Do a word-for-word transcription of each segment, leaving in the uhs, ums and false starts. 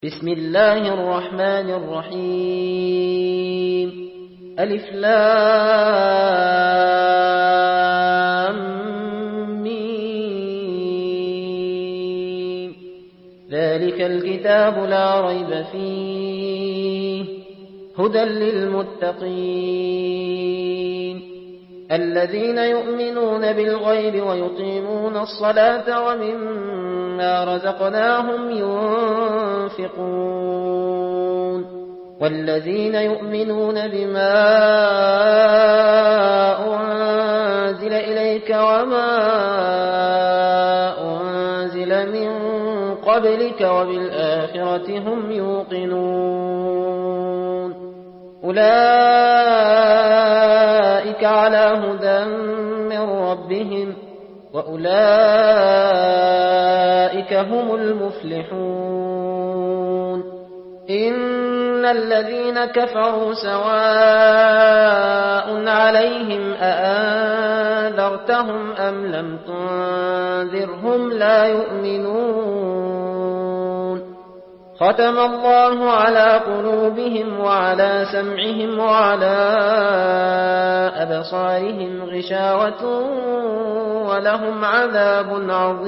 بسم الله الرحمن الرحيم ألف لام ميم ذلك الكتاب لا ريب فيه هدى للمتقين الذين يؤمنون بالغيب ويقيمون الصلاة ومما رزقناهم ينفقون والذين يؤمنون بما أنزل إليك وما أنزل من قبلك وبالآخرة هم يوقنون أولئك على هدى من ربهم وأولئك هم المفلحون إن الذين كفروا سواء عليهم أأنذرتهم أم لم تنذرهم لا يؤمنون ختم الله على قلوبهم وعلى سمعهم وعلى أبصارهم غشاوة ولهم عذاب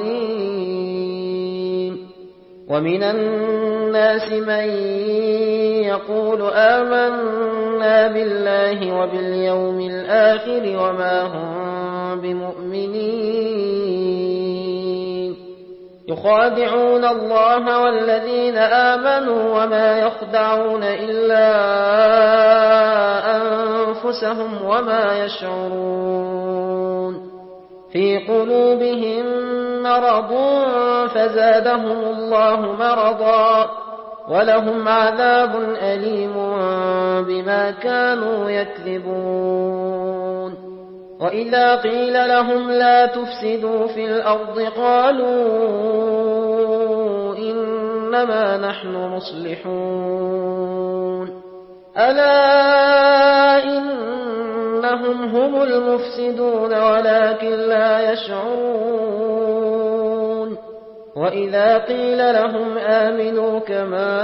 عظيم ومن الناس من يقول آمنا بالله وباليوم الآخر وما هم بمؤمنين يخادعون الله والذين آمنوا وما يخدعون إلا أنفسهم وما يشعرون في قلوبهم مرض فزادهم الله مرضا ولهم عذاب أليم بما كانوا يكذبون وإذا قيل لهم لا تفسدوا في الأرض قالوا إنما نحن مصلحون ألا إنهم هم المفسدون ولكن لا يشعرون وإذا قيل لهم آمنوا كما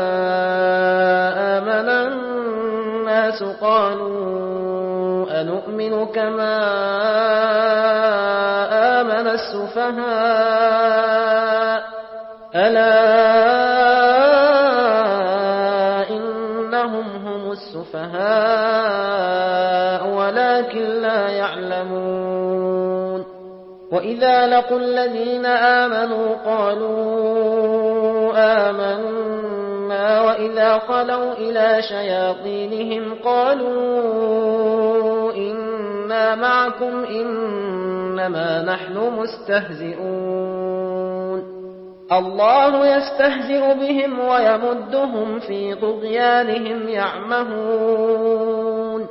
آمن الناس قالوا أنؤمن كما آمن السفهاء ألا إنهم هم السفهاء ولكن لا يعلمون وإذا لقوا الذين آمنوا قالوا آمنا وإذا خلوا إلى شياطينهم قالوا إنا معكم إنما نحن مستهزئون الله يستهزئ بهم ويمدهم في طغيانهم يعمهون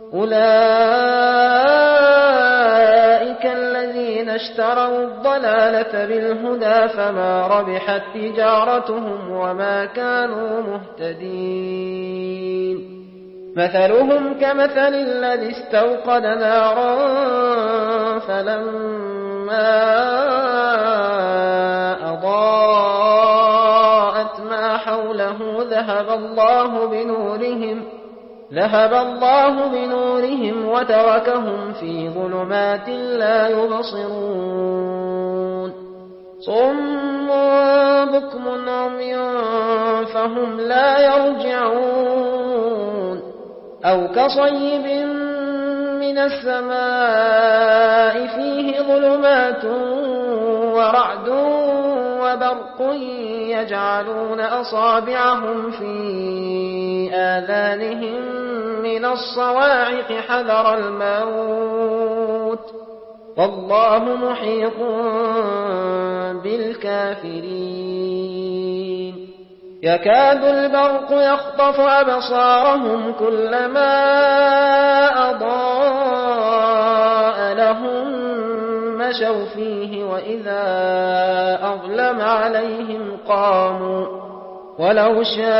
أولئك الذين اشتروا الضلالة بالهدى فما ربحت تجارتهم وما كانوا مهتدين مثلهم كمثل الذي استوقد نارا فلما أضاءت ما حوله ذهب الله بنورهم ذهب الله بنورهم وتركهم في ظلمات لا يبصرون صم بكم عمي فهم لا يرجعون أو كصيب من السماء فيه ظلمات ورعد وبرق يجعلون أصابعهم في آذانهم من الصواعق حذر الموت والله محيط بالكافرين يكاد البرق يخطف أبصارهم كلما أضاء لهم مشوا فيه وإذا أظلم عليهم قاموا ولو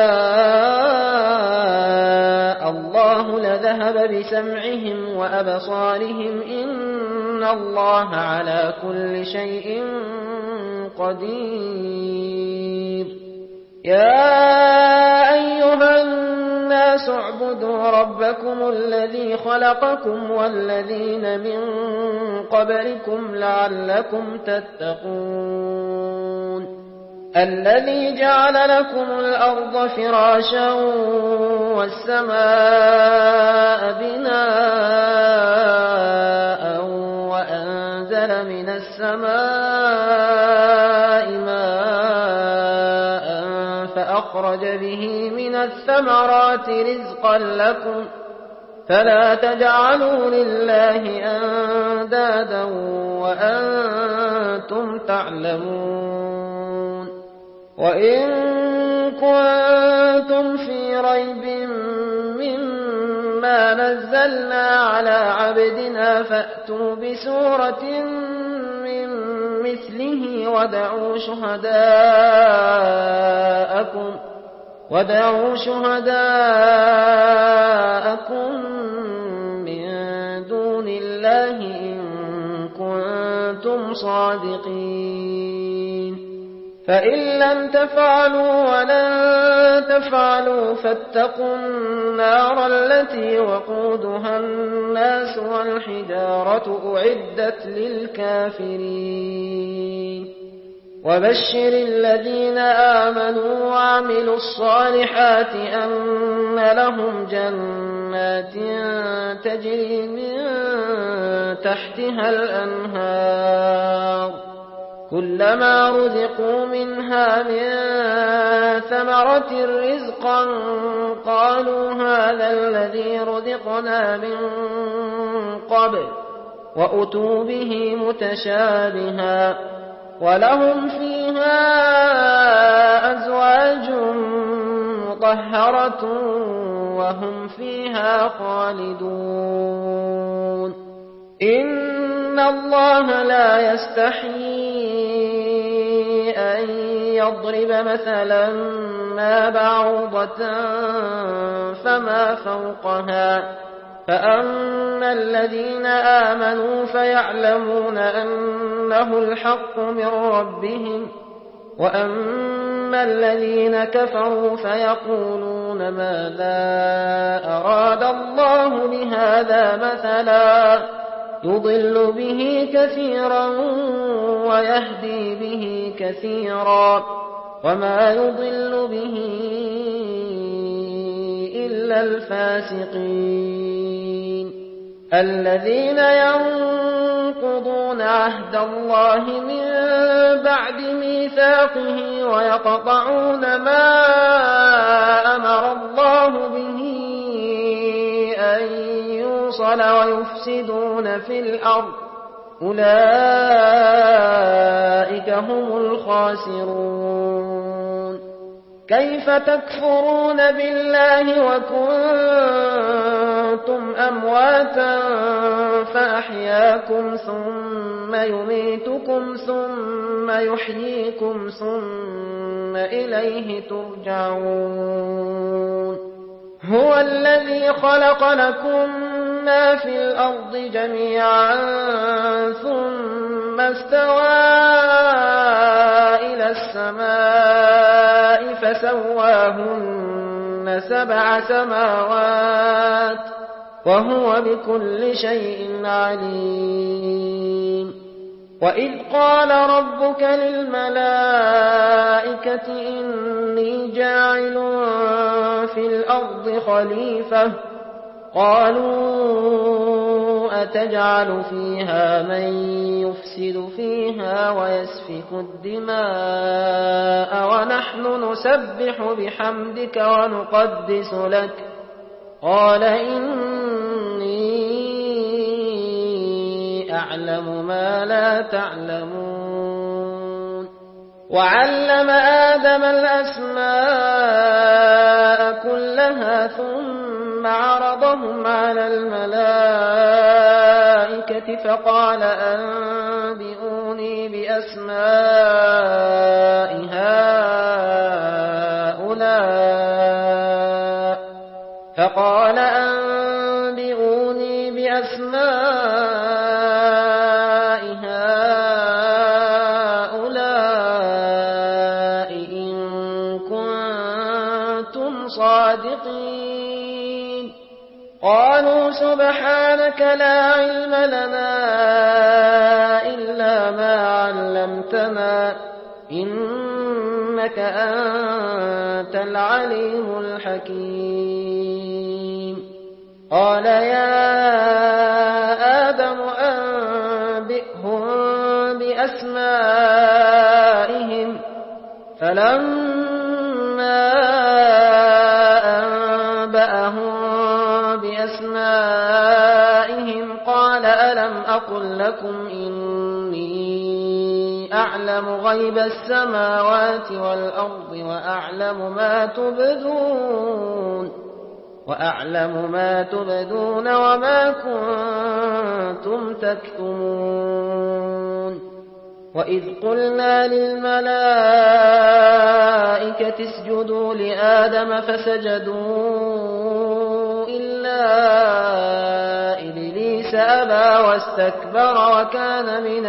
شاء الله لذهب بسمعهم وأبصارهم إن الله على كل شيء قدير يا أيها الناس اعبدوا ربكم الذي خلقكم والذين من قبلكم لعلكم تتقون الذي جعل لكم الأرض فراشا والسماء بناء وأنزل من السماء ماء فأخرج به من الثمرات رزقا لكم فلا تجعلوا لله أندادا وأنتم تعلمون وإن كنتم في ريب مما نزلنا على عبدنا فأتوا بسورة من مثله ودعوا شهداءكم ودعوا شهداءكم من دون الله إن كنتم صادقين فإن لم تفعلوا ولن تفعلوا فاتقوا النار التي وقودها الناس والحجارة أعدت للكافرين وبشر الذين آمنوا وعملوا الصالحات أن لهم جنات تجري من تحتها الأنهار كلما رزقوا منها من ثمرة رزقا قالوا هذا الذي رزقنا من قبل وأتوا به متشابها ولهم فيها أزواج مطهرة وهم فيها خالدون إن الله لا يستحيي أن يضرب مثلا ما بعوضة فما فوقها فأما الذين آمنوا فيعلمون أنه الحق من ربهم وأما الذين كفروا فيقولون ماذا أراد الله بهذا مثلا يضل به كثيرا ويهدي به كثيرا وما يضل به إلا الفاسقين الذين ينقضون عهد الله من بعد ميثاقه ويقطعون ما أمر الله به أن يوصل ويفسدون في الأرض أولئك هم الخاسرون كيف تكفرون بالله وكنتم أمواتا فأحياكم ثم يميتكم ثم يحييكم ثم إليه ترجعون هو الذي خلق لكم ما في الأرض جميعا ثم استوى إلى السماء فسواهن سبع سماوات وهو بكل شيء عليم وإذ قال ربك للملائكة إني جاعل في الأرض خليفة قالوا أتجعل فيها من يفسد فيها ويسفك الدماء ونحن نسبح بحمدك ونقدس لك قال إني أعلم ما لا تعلمون وعلم آدم الأسماء كلها ثم عرضهم على الملائكة فقال أنبئوني بأسماء هؤلاء فقال أنبئوني بأسماء هؤلاء إن كنتم كنتم صادقين قالوا سبحانك لا علم لنا إلا ما علمتنا إنك أنت العليم الحكيم قال يا آدم أنبئهم بأسمائهم فلما أنبأهم بأسمائهم قال ألم أقل لكم إني أعلم غيب السماوات والأرض وأعلم ما تبدون وأعلم ما تبدون وما كنتم تكتمون وإذ قلنا للملائكة اسجدوا لآدم فسجدوا إلا إبليس أبى واستكبر وكان من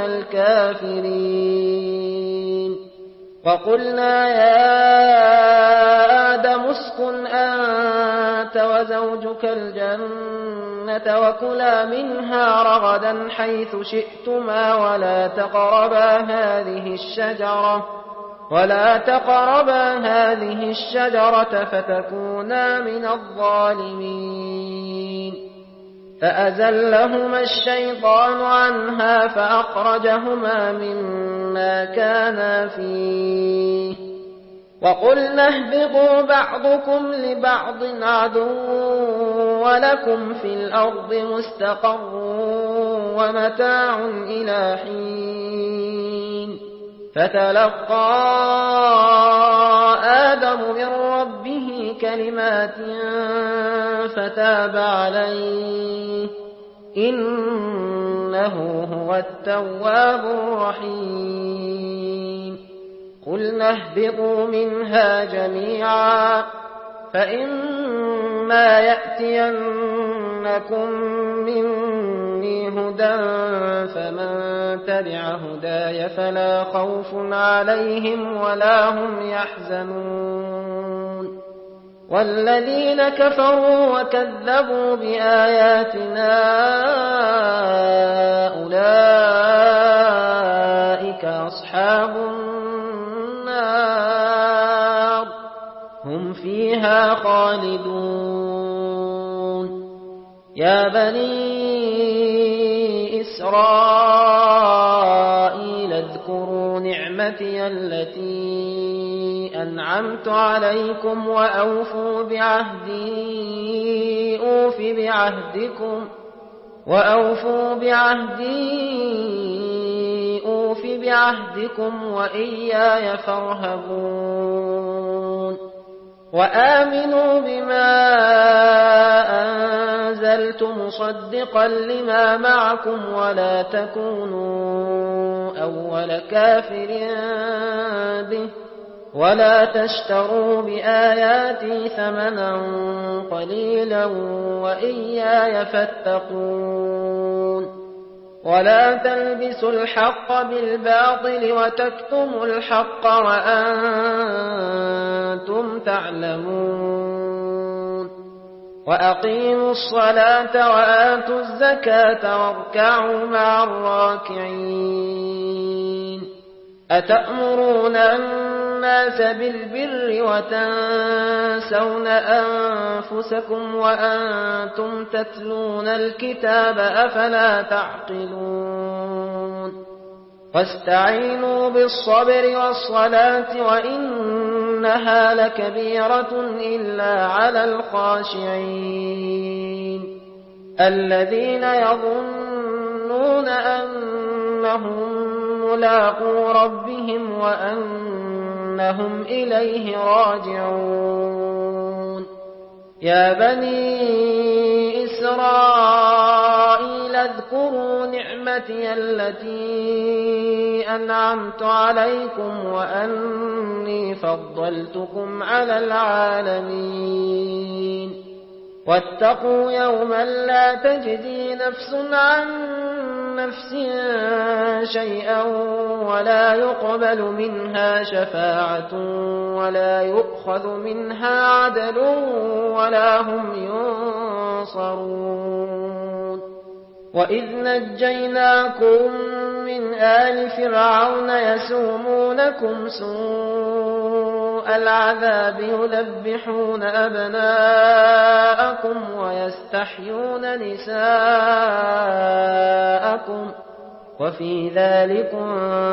الكافرين وقلنا يا آدم اسكن أنت وزوجك الجنة وكلا منها رغدا حيث شئتما ولا تقربا هذه الشجرة ولا تقربا هذه الشجرة فتكونا من الظالمين فأزلهما الشيطان عنها فأخرجهما مما كانا فيه وقلنا اهبطوا بعضكم لبعض عدو ولكم في الأرض مستقر ومتاع إلى حين فتلقى آدم من ربه كلمات فتاب عليه إنه هو التواب الرحيم قلنا اهبطوا منها جميعا فإما يأتينكم مني هدى فمن تبع هداي فلا خوف عليهم ولا هم يحزنون والذين كفروا وكذبوا بآياتنا أولئك أصحاب النار هم فيها خالدون يا بني إسرائيل اذكروا نعمتي التي أنعمت عليكم وأوفوا بعهدي أوف بعهدكم وأوفوا بعهدي أوف بعهدكم وإياي فارهبون وآمنوا بما أنزلت مصدقا لما معكم ولا تكونوا أول كافر به ولا تشتروا بآياتي ثمنا قليلا وإياي فاتقون ولا تلبسوا الحق بالباطل وتكتموا الحق وأنتم تعلمون وأقيموا الصلاة وآتوا الزكاة واركعوا مع الراكعين أتأمرون الناس بالبر وتنسون أنفسكم وأنتم تتلون الكتاب أفلا تعقلون واستعينوا بالصبر والصلاة وإنها لكبيرة إلا على الخاشعين الذين يظنون أنهم ملاقو ربهم وأنهم إليه راجعون يا بني إسرائيل اذكروا نعمتي التي أنعمت عليكم وأني فضلتكم على العالمين واتقوا يوما لا تجزي نفس عن نفس شيئا ولا يقبل منها شفاعة ولا يؤخذ منها عدل ولا هم ينصرون وإذ نجيناكم من آل فرعون يسومونكم سوء العذاب يذبحون أبناءكم ويستحيون نساءكم وفي ذلكم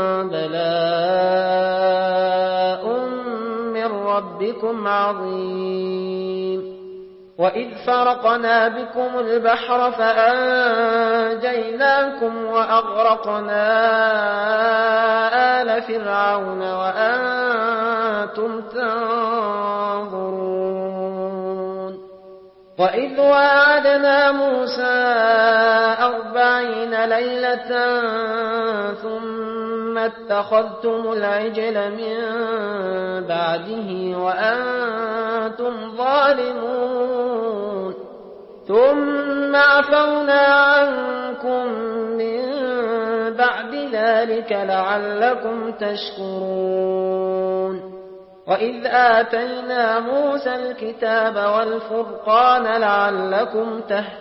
بلاء من ربكم عظيم وإذ فرقنا بكم البحر فأنجيناكم وأغرقنا آل فرعون وأنتم تنظرون وإذ وعدنا موسى أربعين ليلة ثم اتخذتم العجل من بعده وأنتم ظالمون ثم عفونا عنكم من بعد ذلك لعلكم تشكرون وإذ آتينا موسى الكتاب والفرقان لعلكم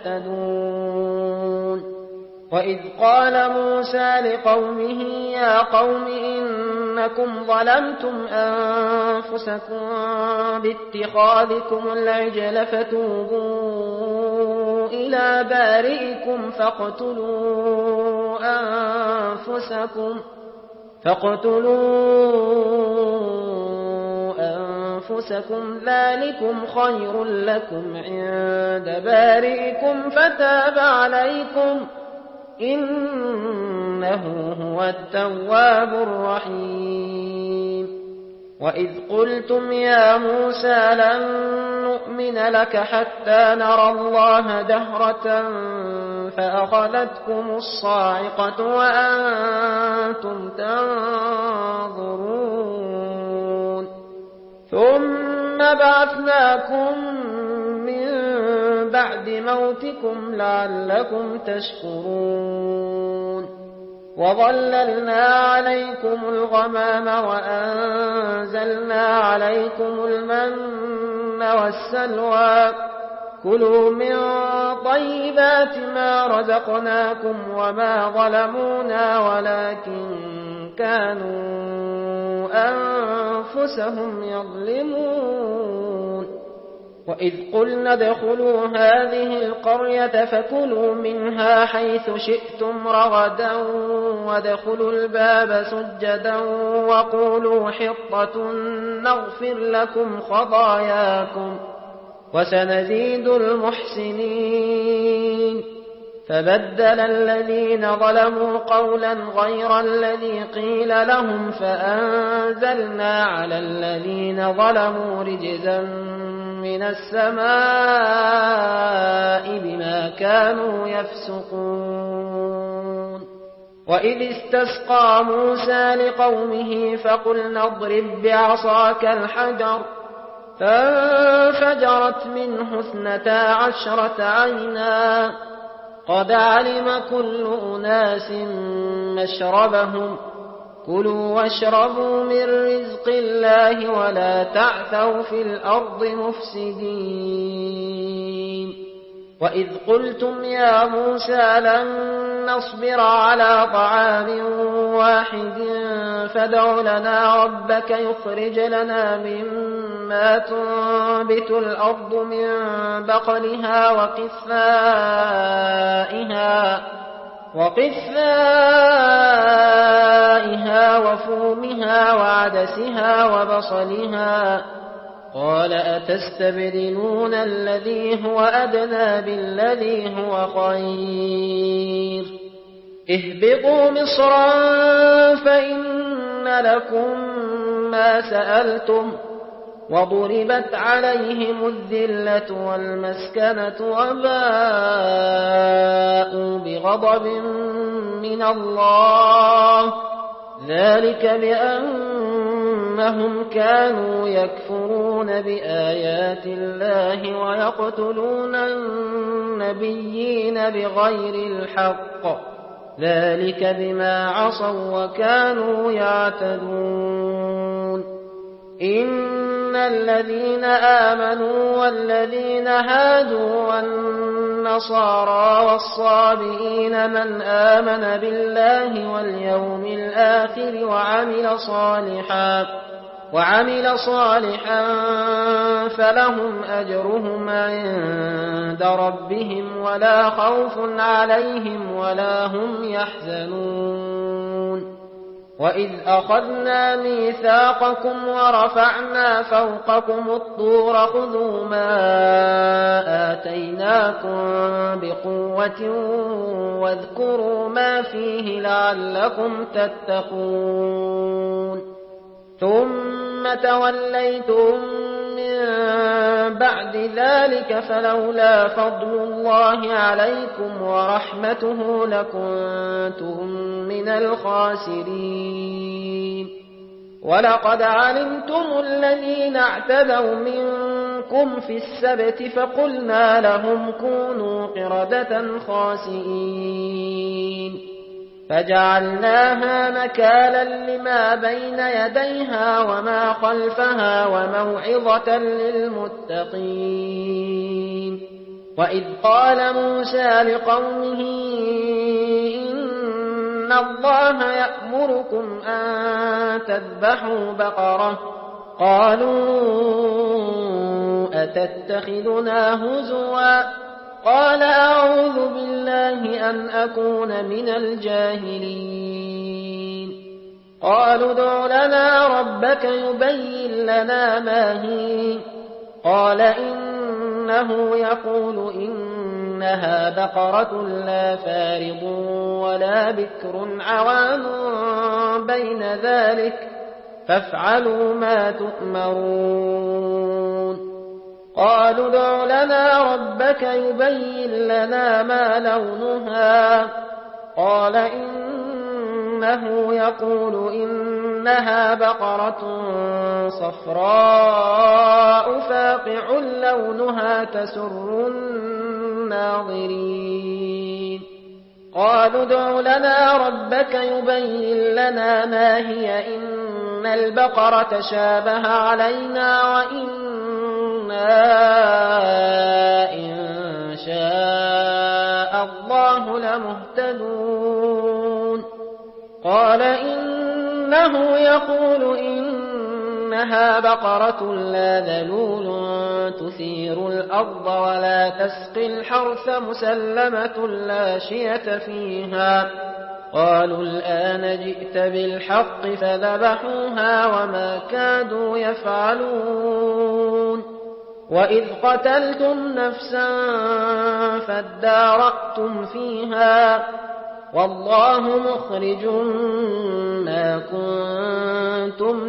تهتدون وإذ قال موسى لقومه يا قوم إنكم ظلمتم أنفسكم باتخاذكم العجل فتوبوا إلى بارئكم فاقتلوا أنفسكم فاقتلوا أنفسكم ذلكم خير لكم عند بارئكم فتاب عليكم إنه هو التواب الرحيم وإذ قلتم يا موسى لن نؤمن لك حتى نرى الله جهرة فأخذتكم الصاعقة وأنتم تنظرون ثم بعثناكم من بعد موتكم لعلكم تشكرون وظللنا عليكم الغمام وأنزلنا عليكم المن والسلوى كلوا من طيبات ما رزقناكم وما ظلمونا ولكن كانوا أنفسهم يظلمون وإذ قلنا ادخلوا هذه القرية فكلوا منها حيث شئتم رغدا وادخلوا الباب سجدا وقولوا حطة نغفر لكم خطاياكم وسنزيد المحسنين فبدل الذين ظلموا قولا غير الذي قيل لهم فأنزلنا على الذين ظلموا رجزا من السماء بما كانوا يفسقون وإذ استسقى موسى لقومه فقلنا اضرب بعصاك الحجر فانفجرت منه اثنتا عشرة عينا قد علم كل أناس مشربهم كلوا واشربوا من رزق الله ولا تعثوا في الأرض مفسدين وإذ قلتم يا موسى لن نصبر على طعام واحد فادع لنا ربك يخرج لنا مما تنبت الأرض من بقلها وقثائها وقثائها وفومها وعدسها وبصلها قال أتستبدلون الذي هو أدنى بالذي هو خير اهبطوا مصرا فإن لكم ما سألتم وضربت عليهم الذلة والمسكنة وباءوا بغضب من الله ذلك بأنهم كانوا يكفرون بآيات الله ويقتلون النبيين بغير الحق ذلك بما عصوا وكانوا يعتدون إن الذين آمنوا والذين هادوا والنصارى والصابئين من آمن بالله واليوم الآخر وعمل صالحا وعمل صالحا فلهم أجرهم عند ربهم ولا خوف عليهم ولا هم يحزنون وإذ أخذنا ميثاقكم ورفعنا فوقكم الطور خذوا ما آتيناكم بقوة واذكروا ما فيه لعلكم تتقون ثم توليتم من بعد ذلك فلولا فضل الله عليكم ورحمته لكنتم من الخاسرين ولقد علمتم الذين اعتدوا منكم في السبت فقلنا لهم كونوا قردة خاسئين فجعلناها نكالا لما بين يديها وما خلفها وموعظة للمتقين وإذ قال موسى لقومه إن الله يأمركم أن تذبحوا بقرة قالوا أتتخذنا هزوا قال أعوذ بالله أن أكون من الجاهلين قالوا ادع لنا ربك يبين لنا ما هي قال إنه يقول إنها بقرة لا فارض ولا بكر عوان بين ذلك فافعلوا ما تؤمرون قالوا ادع لنا ربك يبين لنا ما لونها قال إنه يقول إنها بقرة صفراء فاقع لونها تسر الناظرين قالوا ادع لنا ربك يبين لنا ما هي إن البقرة شابه علينا وإن إن شاء الله لمهتدون قال إنه يقول إنها بقرة لا ذلول تثير الأرض ولا تسقي الحرث مسلمة لا شية فيها قالوا الآن جئت بالحق فذبحوها وما كادوا يفعلون وإذ قتلتم نفسا فادارأتم فيها والله مخرج ما كنتم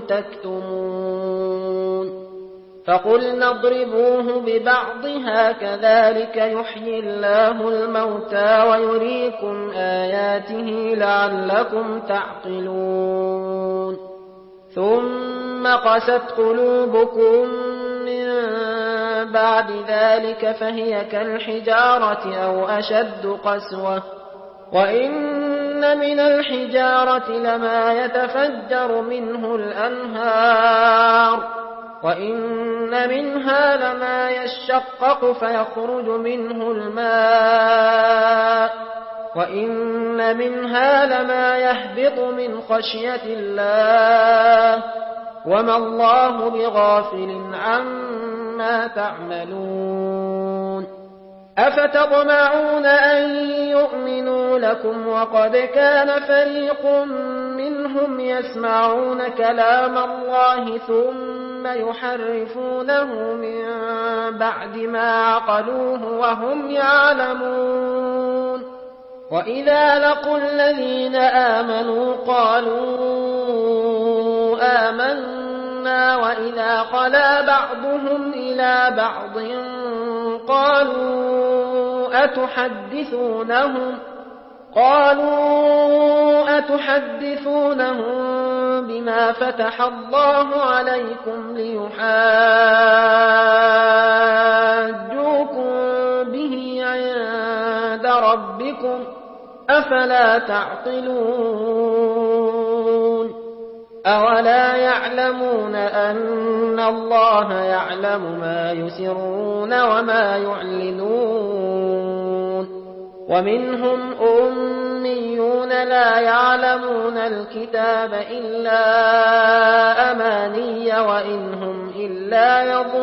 تكتمون فقلنا اضربوه ببعضها كذلك يحيي الله الموتى ويريكم آياته لعلكم تعقلون ثم قست قلوبكم من بعد ذلك فهي كالحجارة أو أشد قسوة وإن من الحجارة لما يتفجر منه الأنهار وإن منها لما يشقق فيخرج منه الماء وإن منها لما يهبط من خشية الله وما الله بغافل عما تعملون أفتطمعون أن يؤمنوا لكم وقد كان فريق منهم يسمعون كلام الله ثم يحرفونه من بعد ما عقلوه وهم يعلمون وإذا لقوا الذين آمنوا قالوا آمنا وإذا خلا بعضهم إلى بعض قالوا أتحدثونهم قالوا أتحدثونهم بما فتح الله عليكم ليحاجوكم به عند ربكم أفلا تعقلون أولا يعلمون أن الله يعلم ما يسرون وما يعلنون ومنهم أميون لا يعلمون الكتاب إلا أماني وإنهم إلا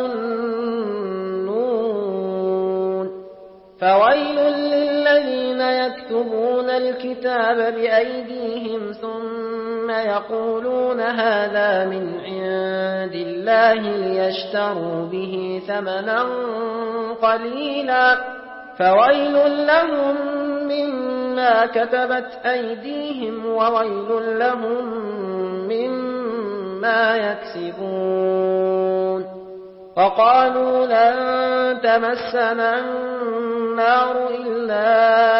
يظنون فويل للذين يكتبون الكتاب بأيديهم ثم يقولون هذا من عند الله ليشتروا به ثمنا قليلا فويل لهم مما كتبت أيديهم وويل لهم مما يكسبون وقالوا لن تمسنا النار إلا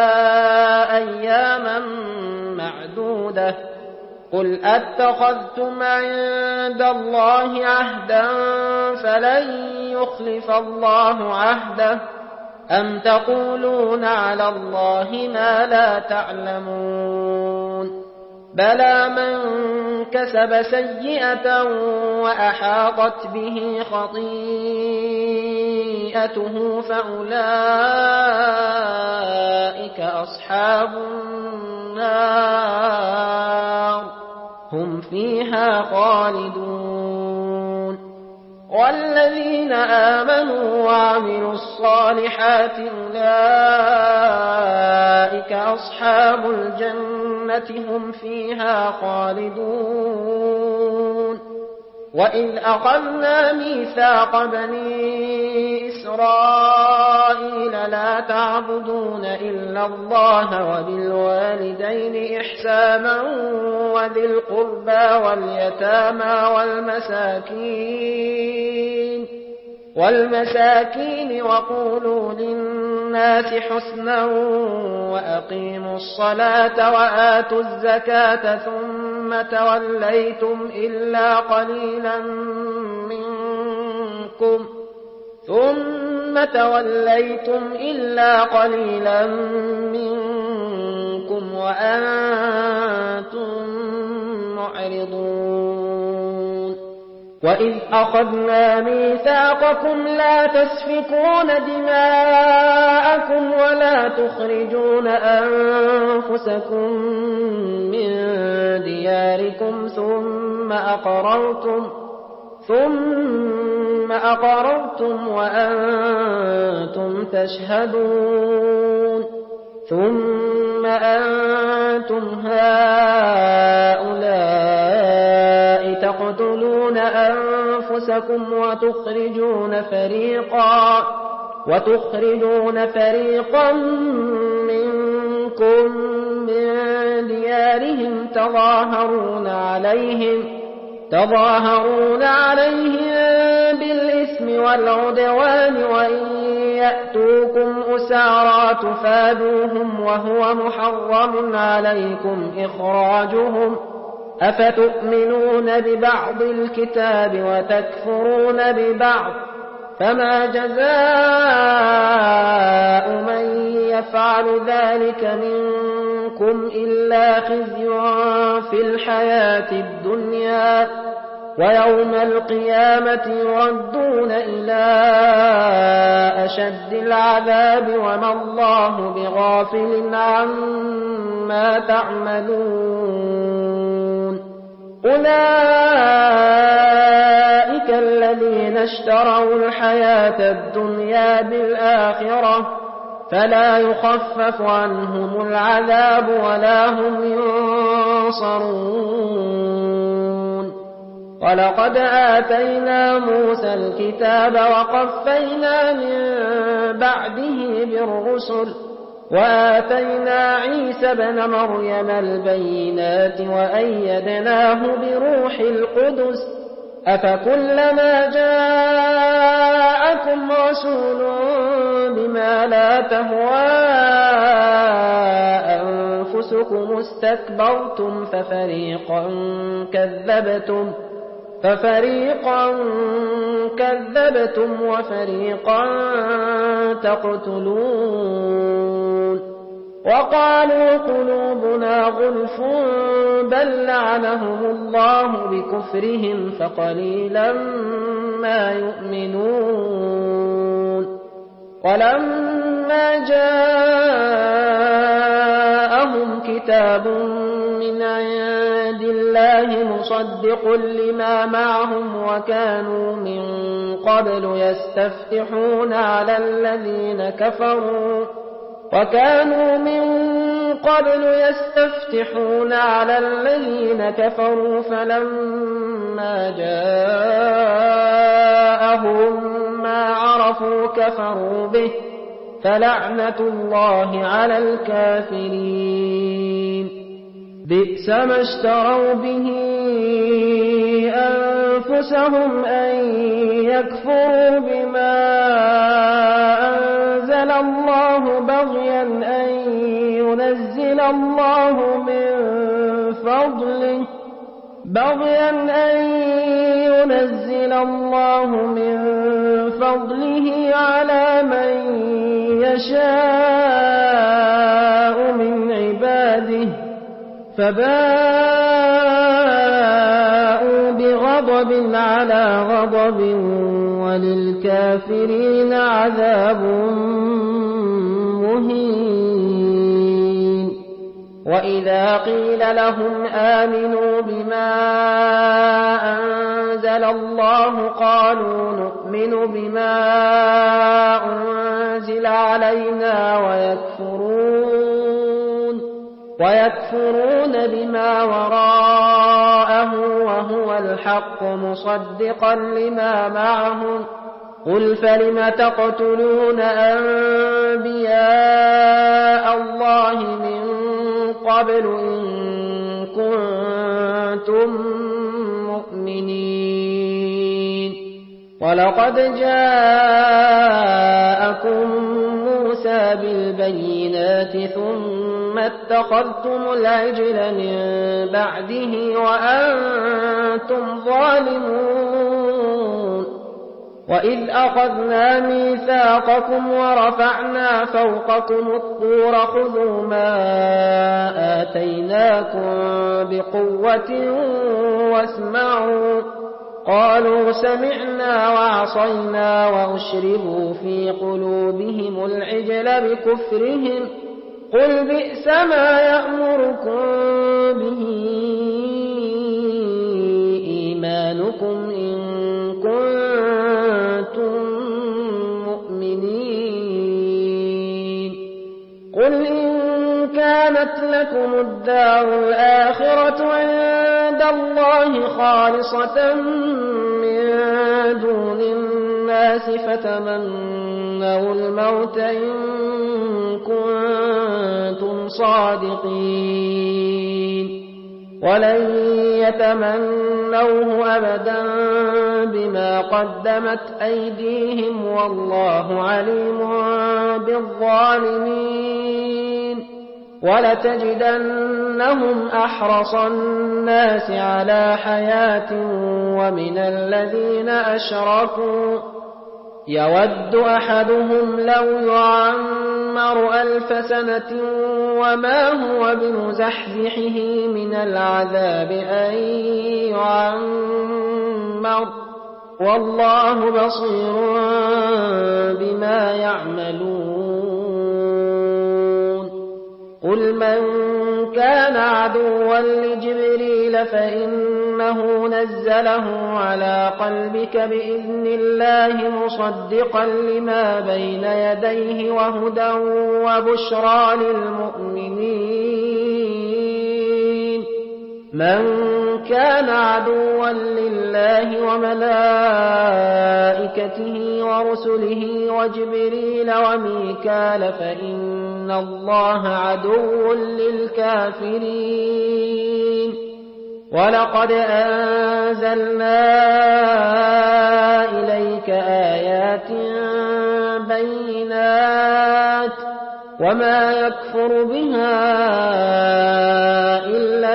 أياما معدودة قل أتخذتم عند الله عهدا فلن يخلف الله عهده أم تقولون على الله ما لا تعلمون بلى من كسب سيئة وأحاطت به خطيئته فأولئك أصحاب النار هم فيها خالدون والذين آمنوا وعملوا الصالحات أولئك أصحاب الجنة هم فيها خالدون وإذ أخذنا ميثاق بني إسرائيل لا تعبدون إلا الله وبالوالدين إحسانا وذي القربى واليتامى والمساكين والمساكين وقولوا للناس حسنا وأقيموا الصلاة وآتوا الزكاة ثم توليتم إلا قليلا منكم ثم توليتم إلا قليلا منكم وأنتم معرضون وإذ أخذنا ميثاقكم لا تسفكون دماءكم ولا تخرجون أنفسكم من دياركم ثم أقررتم ثم أقررتم وأنتم تشهدون ثم أنتم هؤلاء تقتلون أنفسكم وتخرجون فريقا وتخرجون فريقا منكم من ديارهم تظاهرون عليهم تظاهرون عليهم بالإثم والعدوان وإن يأتوكم أسارى تفادوهم وهو محرم عليكم إخراجهم أفتؤمنون ببعض الكتاب وتكفرون ببعض فما جزاء من يفعل ذلك منكم إلا خزي في الحياة الدنيا ويوم القيامة يردون إلى أشد العذاب وما الله بغافل عما تعملون أولئك الذين اشتروا الحياة الدنيا بالآخرة فلا يخفف عنهم العذاب ولا هم ينصرون ولقد آتينا موسى الكتاب وقفينا من بعده بالرسل وآتينا عيسى ابن مريم البينات وأيدناه بروح القدس أفكلما جاءكم رسول بما لا تهوى أنفسكم استكبرتم ففريقا كذبتم ففريقا كذبتم وفريقا تقتلون وقالوا قلوبنا غلف بل لعنهم الله بكفرهم فقليلا ما يؤمنون ولما جاءهم كتاب من عند الله مصدق لما معهم وكانوا من قبل يستفتحون على الذين كفروا وكانوا من قبل يستفتحون على الذين كفروا فلما جاءهم ما عرفوا كفروا به فلعنة الله على الكافرين بئس ما اشتروا به أنفسهم أن يكفروا بما أنزل الله بغيا أن ينزل الله من فضله بغيا أن ينزل الله من فضله على من يشاء من عباده فباءوا بغضب على غضب وللكافرين عذاب مهين وإذا قيل لهم آمنوا بما أنزل الله قالوا نؤمن بما أنزل علينا ويكفرون ويكفرون بما وراءه وهو الحق مصدقا لما معهم قل فلم تقتلون أنبياء الله من قبل إن كنتم مؤمنين ولقد جاءكم موسى بالبينات ثم اتخذتم العجل من بعده وأنتم ظالمون وإذ أخذنا ميثاقكم ورفعنا فوقكم الطور خذوا ما آتيناكم بقوة واسمعوا قالوا سمعنا وعصينا وأشربوا في قلوبهم العجل بكفرهم قل بئس ما يأمركم به إيمانكم إن كنتم مؤمنين قل إن كانت لكم الدار الآخرة عند الله خالصة من دون الناس فتمنوا الموت إن كنتم صادقين ولن يتمنوه أبدا بما قدمت أيديهم والله عليم بالظالمين ولتجدنهم أحرص الناس على حياة ومن الذين أشركوا يود أحدهم لو يعمر ألف سنة وما هو بمزحزحه من العذاب أن يعمر والله بصير بما يعملون قل من كان عدوا لجبريل فإنه نزله على قلبك بإذن الله مصدقا لما بين يديه وهدى وبشرى للمؤمنين من كان عدوا لله وملائكته ورسله وجبريل وميكال فإن الله عدو للكافرين ولقد أنزلنا إليك آيات بينات وما يكفر بها إلا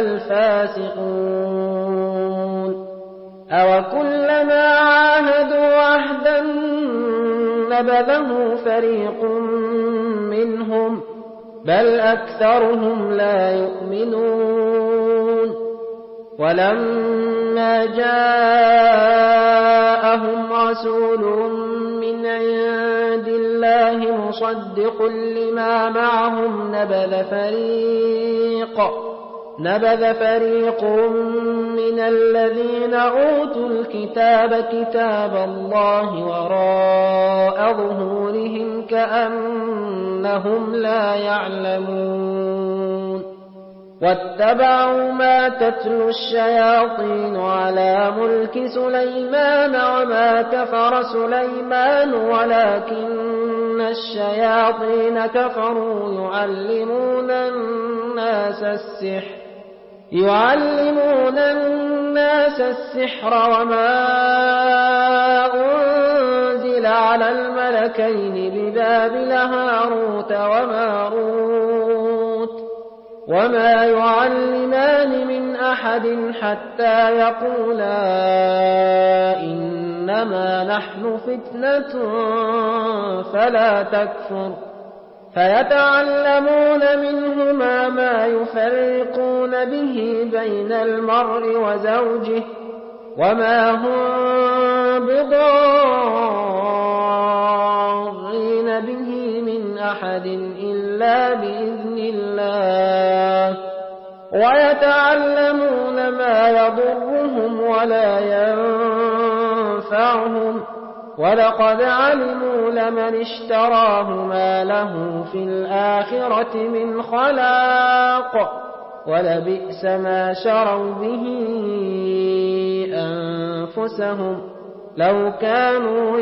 الفاسقون أوكلما عاهدوا عهدا نبذه فريق منهم بل أكثرهم لا يؤمنون ولما جاءهم رسول من عند الله مصدق لما معهم نبذ فريق نبذ فريق من الذين أوتوا الكتاب كتاب الله وراء ظهورهم كأنهم لا يعلمون واتبعوا ما تتلو الشياطين على ملك سليمان وما كفر سليمان ولكن الشياطين كفروا يعلمون الناس السحر يعلمون الناس السحر وما أنزل على الملكين ببابل هاروت وماروت وما يعلمان من أحد حتى يقولا إنما نحن فتنة فلا تكفر فيتعلمون منهما ما يفرقون به بين المرء وزوجه وما هم بضارين به من أحد إلا بإذن الله ويتعلمون ما يضرهم ولا ينفعهم ولقد علموا لمن اشتراه ما له في الآخرة من خلاق ولبئس ما شروا به أنفسهم لو كانوا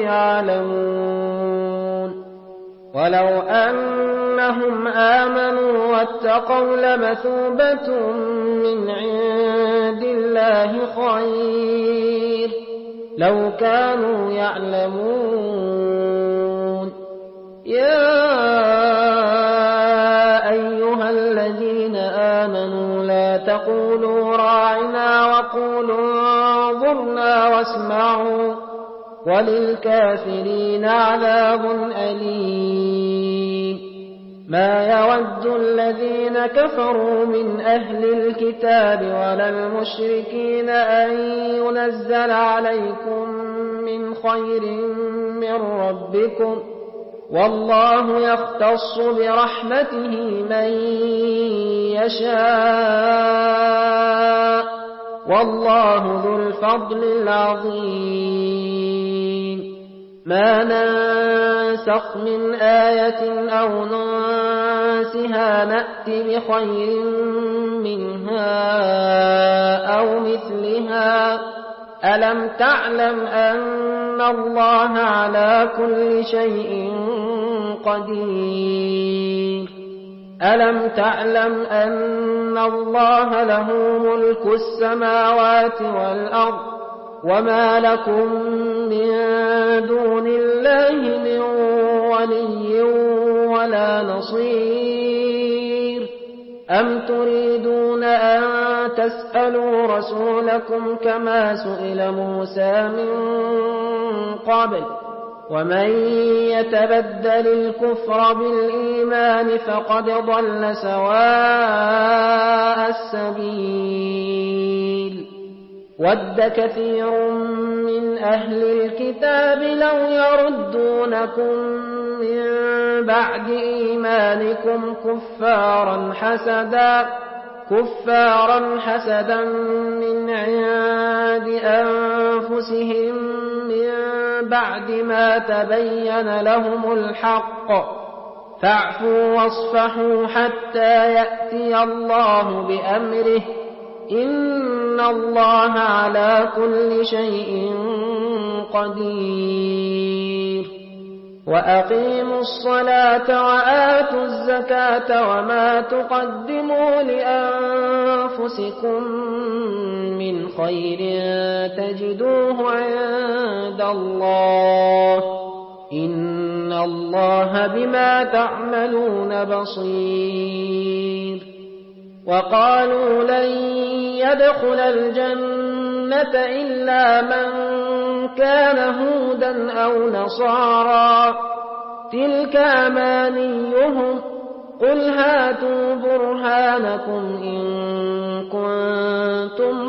يعلمون ولو أنهم آمنوا واتقوا لمثوبة من عند الله خير لو كانوا يعلمون يا أيها الذين آمنوا لا تقولوا راعنا وقولوا انظرنا واسمعوا وللكافرين عذاب أليم ما يود الذين كفروا من أهل الكتاب ولا المشركين أن ينزل عليكم من خير من ربكم والله يختص برحمته من يشاء والله ذو الفضل العظيم ما ننسخ من آية أو ننسها نأت بخير منها أو مثلها ألم تعلم أن الله على كل شيء قدير ألم تعلم أن الله له ملك السماوات والأرض وما لكم من دون الله من ولي ولا نصير أم تريدون أن تسألوا رسولكم كما سئل موسى من قبل ومن يتبدل الكفر بالإيمان فقد ضل سواء السبيل ود كثير من أهل الكتاب لو يردونكم من بعد إيمانكم كفارا حسدا كفارا حسدا من عند أنفسهم من بعد ما تبين لهم الحق فاعفوا واصفحوا حتى يأتي الله بأمره إن الله على كل شيء قدير وأقيموا الصلاة وآتوا الزكاة وما تقدموا لأنفسكم من خير تجدوه عند الله إن الله بما تعملون بصير وقالوا لن يدخل الجنة إلا من كان هودا أو نصارى تلك أمانيهم قل هاتوا برهانكم إن كنتم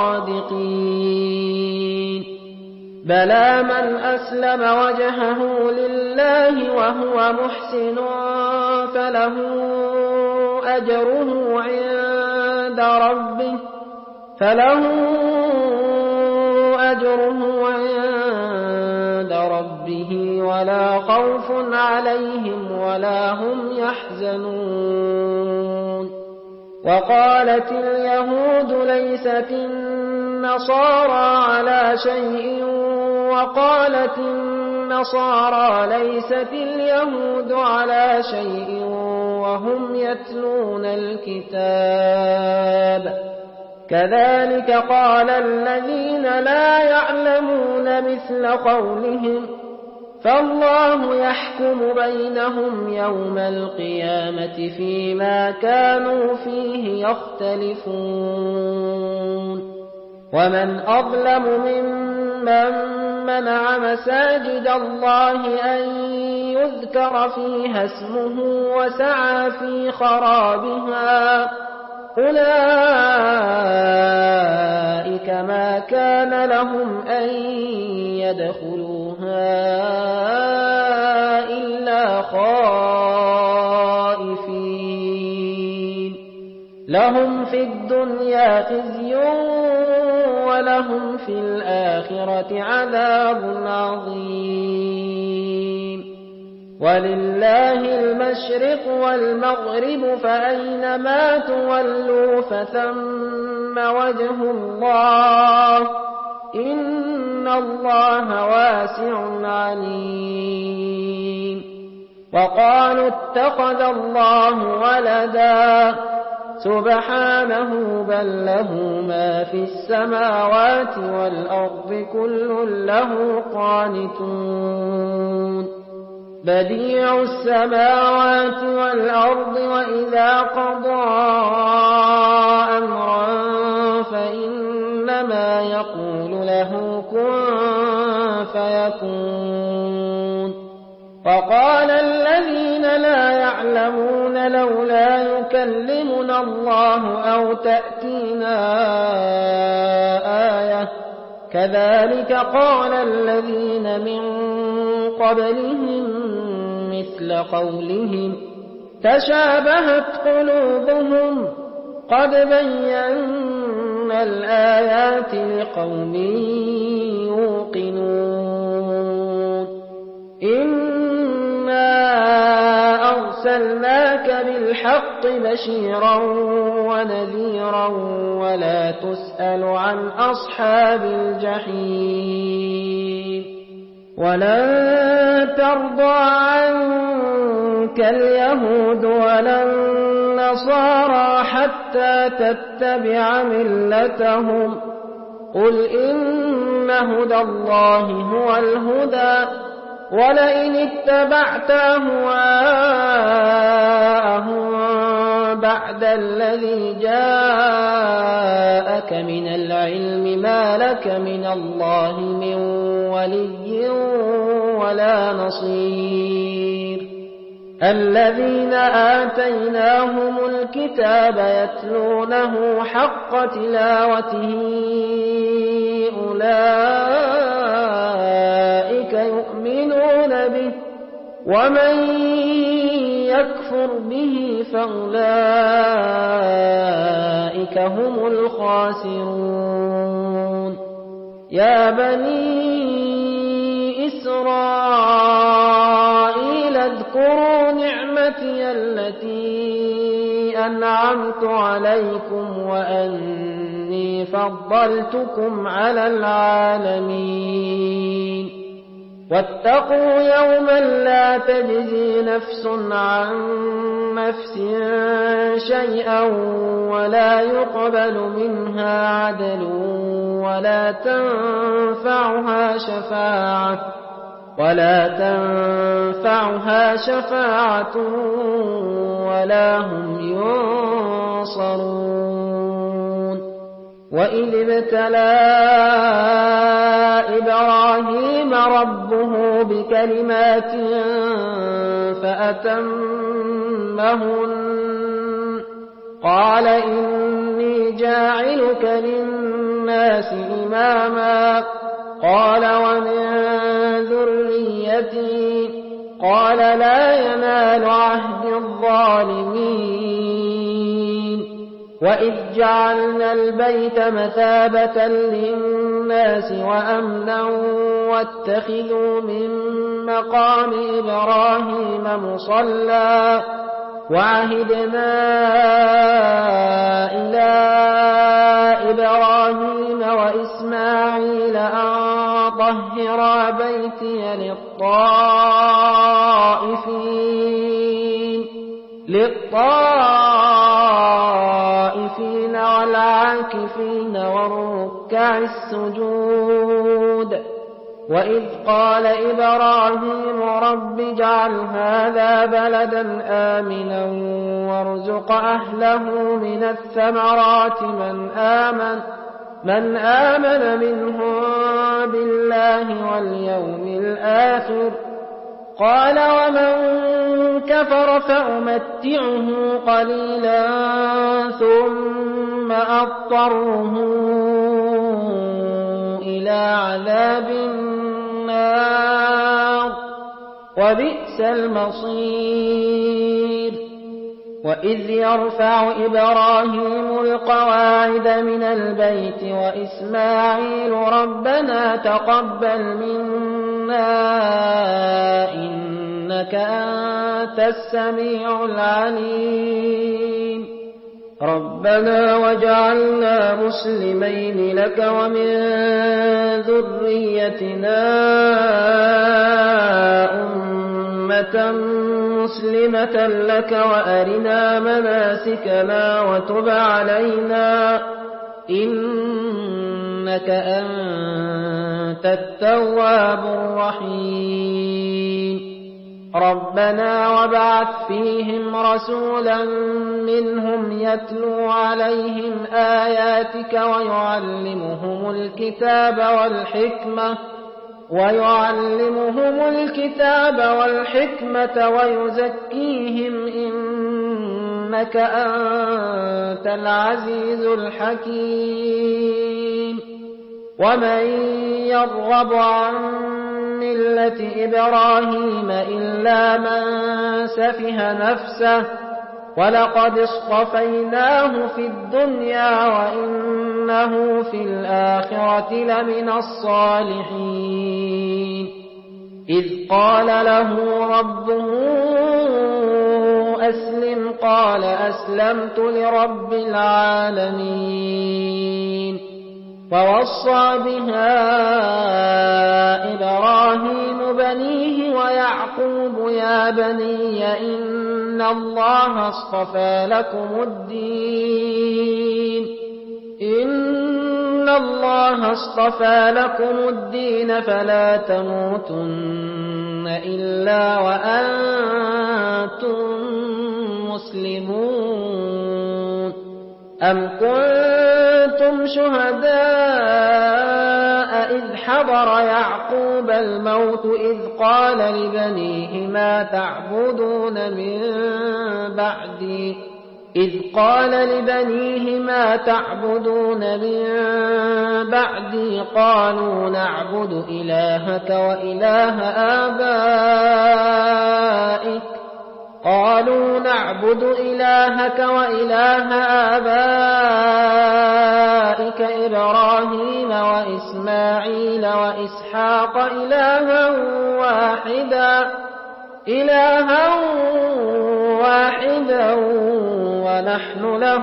صادقين بلى من أسلم وجهه لله وهو محسن فله أجره عند ربه فله أجره عند ربه ولا خوف عليهم ولا هم يحزنون وقالت اليهود ليست النصارى على شيء وقالت النصارى ليست اليهود على شيء وهم يتلون الكتاب كذلك قال الذين لا يعلمون مثل قولهم فالله يحكم بينهم يوم القيامة فيما كانوا فيه يختلفون ومن أظلم ممن منع مساجد الله أن يذكر فيها اسمه وسعى في خرابها أولئك ما كان لهم أن يدخلوها إلا خائفين لهم في الدنيا خزي ولهم في الآخرة عذاب عظيم ولله المشرق والمغرب فأينما تولوا فثم وجه الله إن الله واسع عليم وقالوا اتخذ الله ولدا سبحانه بل له ما في السماوات والأرض كل له قانتون بديع السماوات والأرض وإذا قضى أمرا فإنما يقول له كن فيكون وقال الذين لا يعلمون لولا يكلمنا الله أو تأتينا آية كذلك قال الذين من قبلهم مثل قولهم تشابهت قلوبهم قد بينا الآيات لقوم يوقنون إنا أرسلناك بالحق بشيرا ونذيرا ولا تسأل عن أصحاب الجحيم ولن ترضى عنك اليهود ولا النصارى حتى تتبع ملتهم قل إن هدى الله هو الهدى ولئن اتبعت أهواءهم بعد الذي جاءك من العلم ما لك من الله من ولي ولا نصير الذين آتيناهم الكتاب يتلونه حق تلاوته أولئك يؤمنون به ومن يكفر به فأولئك هم الخاسرون يا بني إسرائيل اذكروا نعمتي التي أنعمت عليكم وأني فضلتكم على العالمين واتقوا يوما لا تجزي نفس عن نفس شيئا ولا يقبل منها عدل ولا تنفعها شفاعة ولا تنفعها شفاعة ولا هم ينصرون وإذ ابتلى إبراهيم ربه بكلمات فأتمهن قال إني جاعلك للناس إماما قال ومن ذريتي قال لا ينال عهد الظالمين وإذ جعلنا البيت مثابة للناس وأمنا واتخذوا من مقام إبراهيم مصلى وعهدنا إلى إبراهيم وإسماعيل أن طهرا بيتي للطائفين للطائفين والعاكفين والركع السجود وإذ قال إبراهيم رب اجعل هذا بلدا آمنا وارزق أهله من الثمرات من آمن من آمن منهم بالله واليوم الآخر قال ومن كفر فأمتعه قليلا ثم أضطره إلى عذاب النار وبئس المصير وإذ يرفع إبراهيم القواعد من البيت وإسماعيل ربنا تقبل منا إنك أنت السميع العليم ربنا وجعلنا مسلمين لك ومن ذريتنا أمة مسلمة لك وأرنا مناسكنا وتب علينا إنك أنت التواب الرحيم ربنا وابعث فيهم رسولا منهم يتلو عليهم آياتك ويعلمهم الكتاب والحكمة ويعلمهم الكتاب والحكمة ويزكيهم إنك أنت العزيز الحكيم ومن يرغب عن ملة إبراهيم إلا من سفه نفسه ولقد اصطفيناه في الدنيا وإنه في الآخرة لمن الصالحين إذ قال له ربه أسلم قال أسلمت لرب العالمين فوصى بها إبراهيم بنيه ويعقوب يا بني إن الله اصطفى لكم الدين إن الله اصطفى لكم الدين فلا تموتن إلا وأنتم مسلمون أم كنتم شهداء إذ حضر يعقوب الموت إذ قال لبنيه ما تعبدون من بعدي إذ قال لبنيه ما تعبدون من بعدي قالوا نعبد إلهك وإله آبائك قالوا نعبد إلهك وإله آبائك إبراهيم وإسماعيل وإسحاق إلها واحدا إلها واحدا ونحن له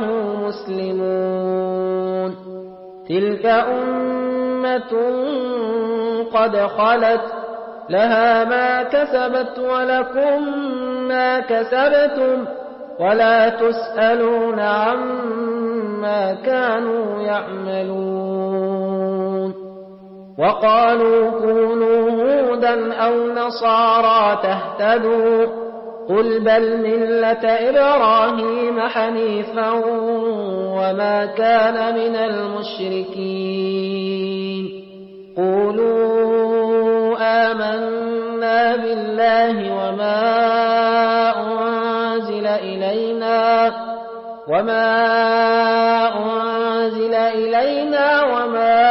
مسلمون تلك أمة قد خلت لها ما كسبت ولكم ما كسبتم ولا تسألون عما كانوا يعملون وقالوا كونوا هودا أو نصارى تهتدوا قل بل ملة إبراهيم حنيفا وما كان من المشركين قولوا آمنا بالله وما أنزل إلينا وما أنزل إلينا وما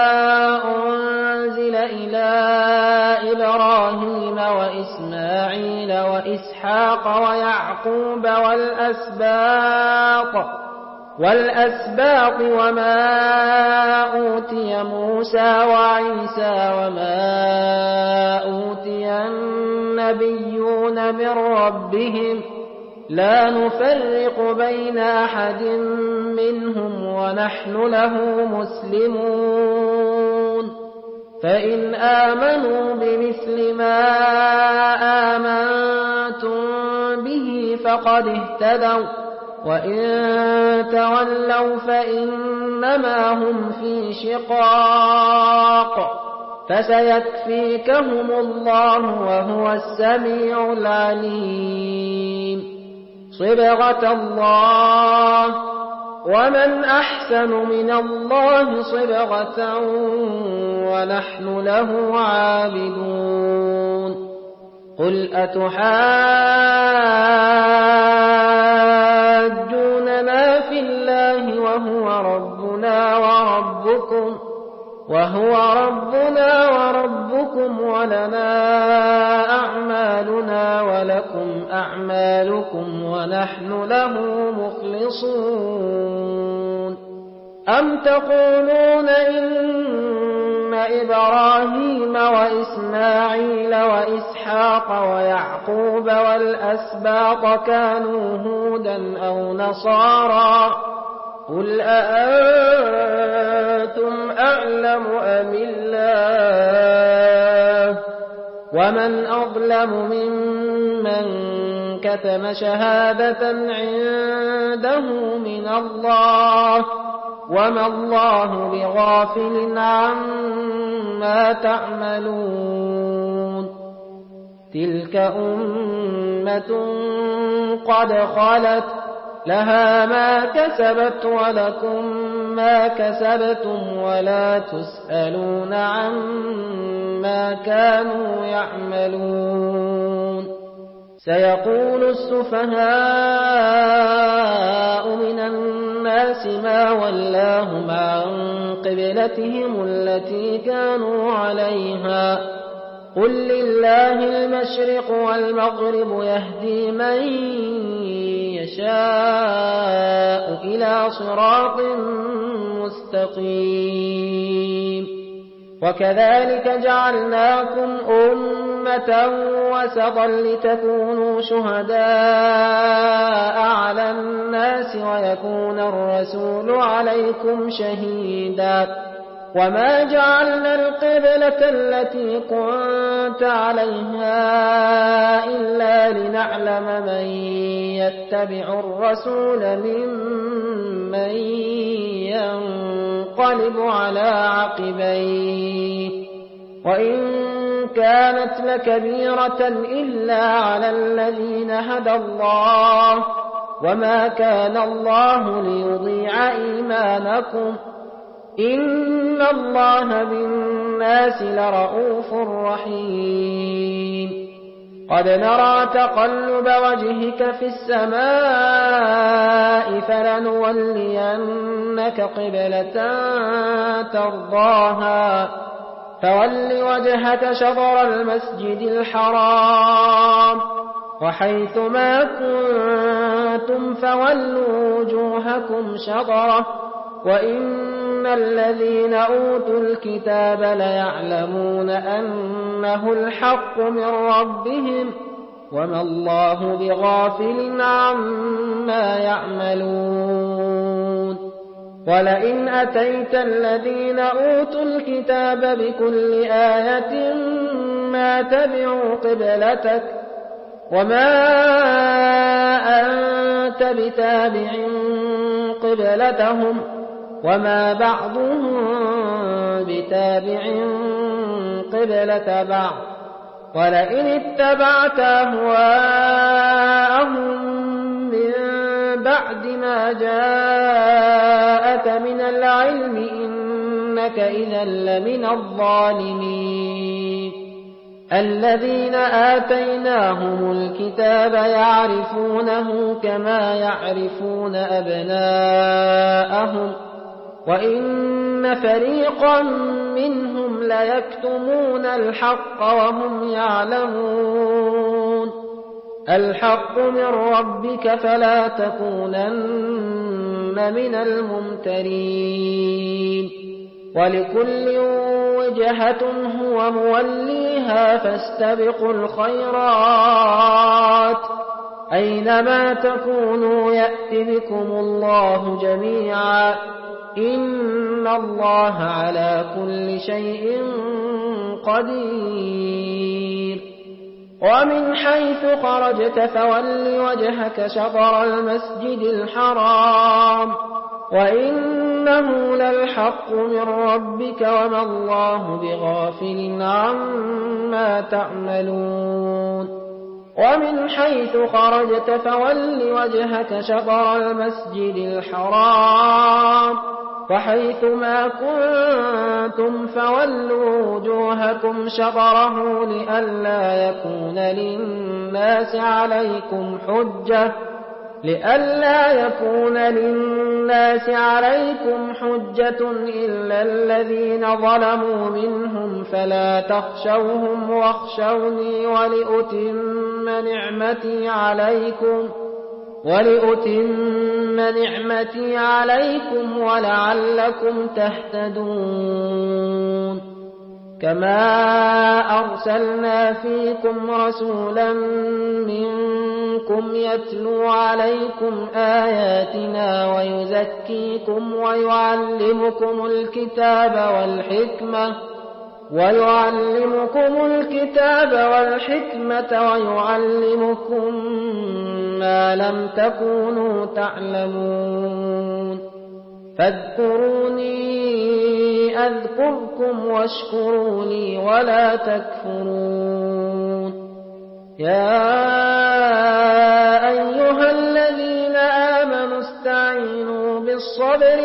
أنزل إلى إبراهيم وإسماعيل وإسحاق ويعقوب والأسباط والأسباط وما أوتي موسى وعيسى وما أوتي النبيون من ربهم لا نفرق بين أحد منهم ونحن له مسلمون فإن آمنوا بمثل ما آمنتم به فقد اهتدوا وإن تولوا فإنما هم في شقاق فسيكفيكهم الله وهو السميع العليم صبغة الله ومن أحسن من الله صبغة ونحن له عابدون قل أتحاجوننا في الله وهو ربنا وربكم وهو ربنا وربكم ولنا أعمالنا ولكم أعمالكم ونحن له مخلصون أم تقولون إن إبراهيم وإسماعيل وإسحاق ويعقوب والأسباط كانوا هودا أو نصارى قل أأنتم أعلم أم الله ومن أظلم ممن كتم شهادة عنده من الله وما الله بغافل عما تعملون تلك أمة قد خلت لها ما كسبت ولكم ما كسبتم ولا تسألون عما كانوا يعملون سيقول السفهاء من الناس ما ولاهم عن قبلتهم التي كانوا عليها قل لله المشرق والمغرب يهدي من يشاء إلى صراط مستقيم وكذلك جعلناكم أمة وسطا لتكونوا شهداء على الناس ويكون الرسول عليكم شهيدا وما جعلنا القبلة التي كنت عليها إلا لنعلم من يتبع الرسول ممن ينقلب على عقبيه وإن كانت لكبيرة إلا على الذين هدى الله وما كان الله ليضيع إيمانكم إن الله بالناس لرؤوف رحيم قد نرى تقلب وجهك في السماء فلنولينك قبلة ترضاها فول وجهك شطر المسجد الحرام وحيث ما كنتم فولوا وجوهكم شطره وإن الذين أوتوا الكتاب ليعلمون أنه الحق من ربهم وما الله بغافل عما يعملون ولئن أتيت الذين أوتوا الكتاب بكل آية ما تبعوا قبلتك وما أنت بتابع قبلتهم وما بعضهم بتابع قبلة بعض ولئن اتبعت أهواءهم من بعد ما جاءك من العلم إنك إذا لمن الظالمين الذين آتيناهم الكتاب يعرفونه كما يعرفون أبناءهم وإن فريقا منهم ليكتمون الحق وهم يعلمون الحق من ربك فلا تكونن من الممترين ولكل وجهة هو موليها فاستبقوا الخيرات أينما تكونوا يأت بكم الله جميعا إن الله على كل شيء قدير ومن حيث خرجت فول وجهك شطر المسجد الحرام وإنه للحق من ربك وما الله بغافل عما تعملون ومن حيث خرجت فول وجهك شطر المسجد الحرام وحيث ما كنتم فولوا وجوهكم شطره لئلا يكون للناس عليكم حجة لئلا يكون للناس عليكم حجة إلا الذين ظلموا منهم فلا تخشوهم واخشوني ولأتم نعمتي عليكم ولأتم نعمتي عليكم ولعلكم تهتدون كما أرسلنا فيكم رسولا منكم يتلو عليكم آياتنا ويزكيكم ويعلمكم الكتاب والحكمة ويعلمكم الكتاب والحكمة ويعلمكم ما لم تكونوا تعلمون فاذكروني أذكركم واشكروا لي ولا تكفرون يا أيها الذين آمنوا استعينوا بالصبر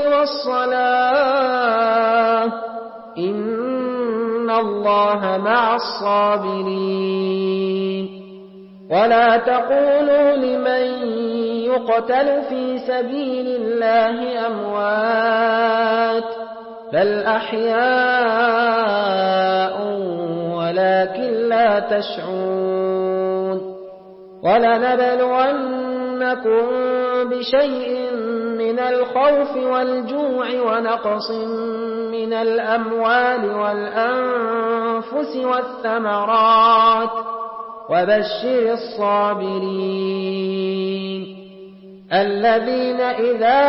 والصلاة إن الله مع الصابرين ولا تقولوا لمن يقتل في سبيل الله أموات بل أحياء ولكن لا تشعرون ولنبلونكم بشيء من الخوف والجوع ونقص من الأموال والأنفس والثمرات وبشر الصابرين الذين إذا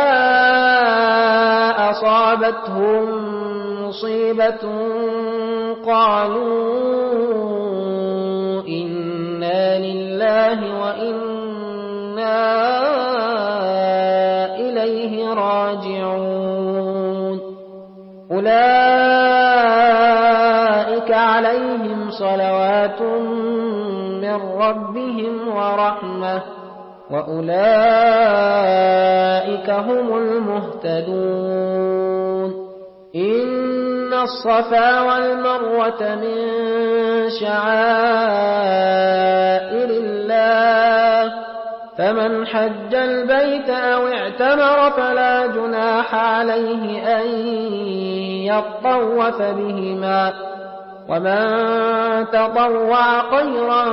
أصابتهم مصيبة قالوا إنا لله وإنا إليه راجعون أولئك عليهم صلوات من ربهم ورحمة وأولئك هم المهتدون إن الصفا والمروة من شعائر الله فمن حج البيت أو اعتمر فلا جناح عليه أن يطوف بهما ومن تطوع خيرا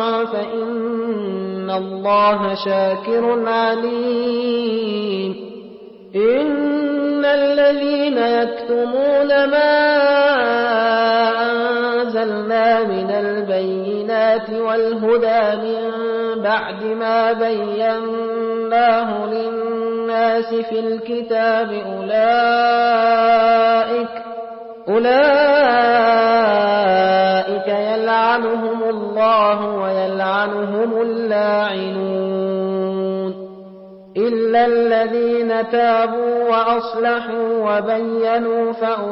فإن الله شاكر عليم إن الذين يكتمون ما أنزلنا من البينات والهدى من بعد ما بيناه للناس في الكتاب أولئك أولئك يلعنهم الله ويلعنهم اللاعنون إلا الذين تابوا وأصلحوا وبينوا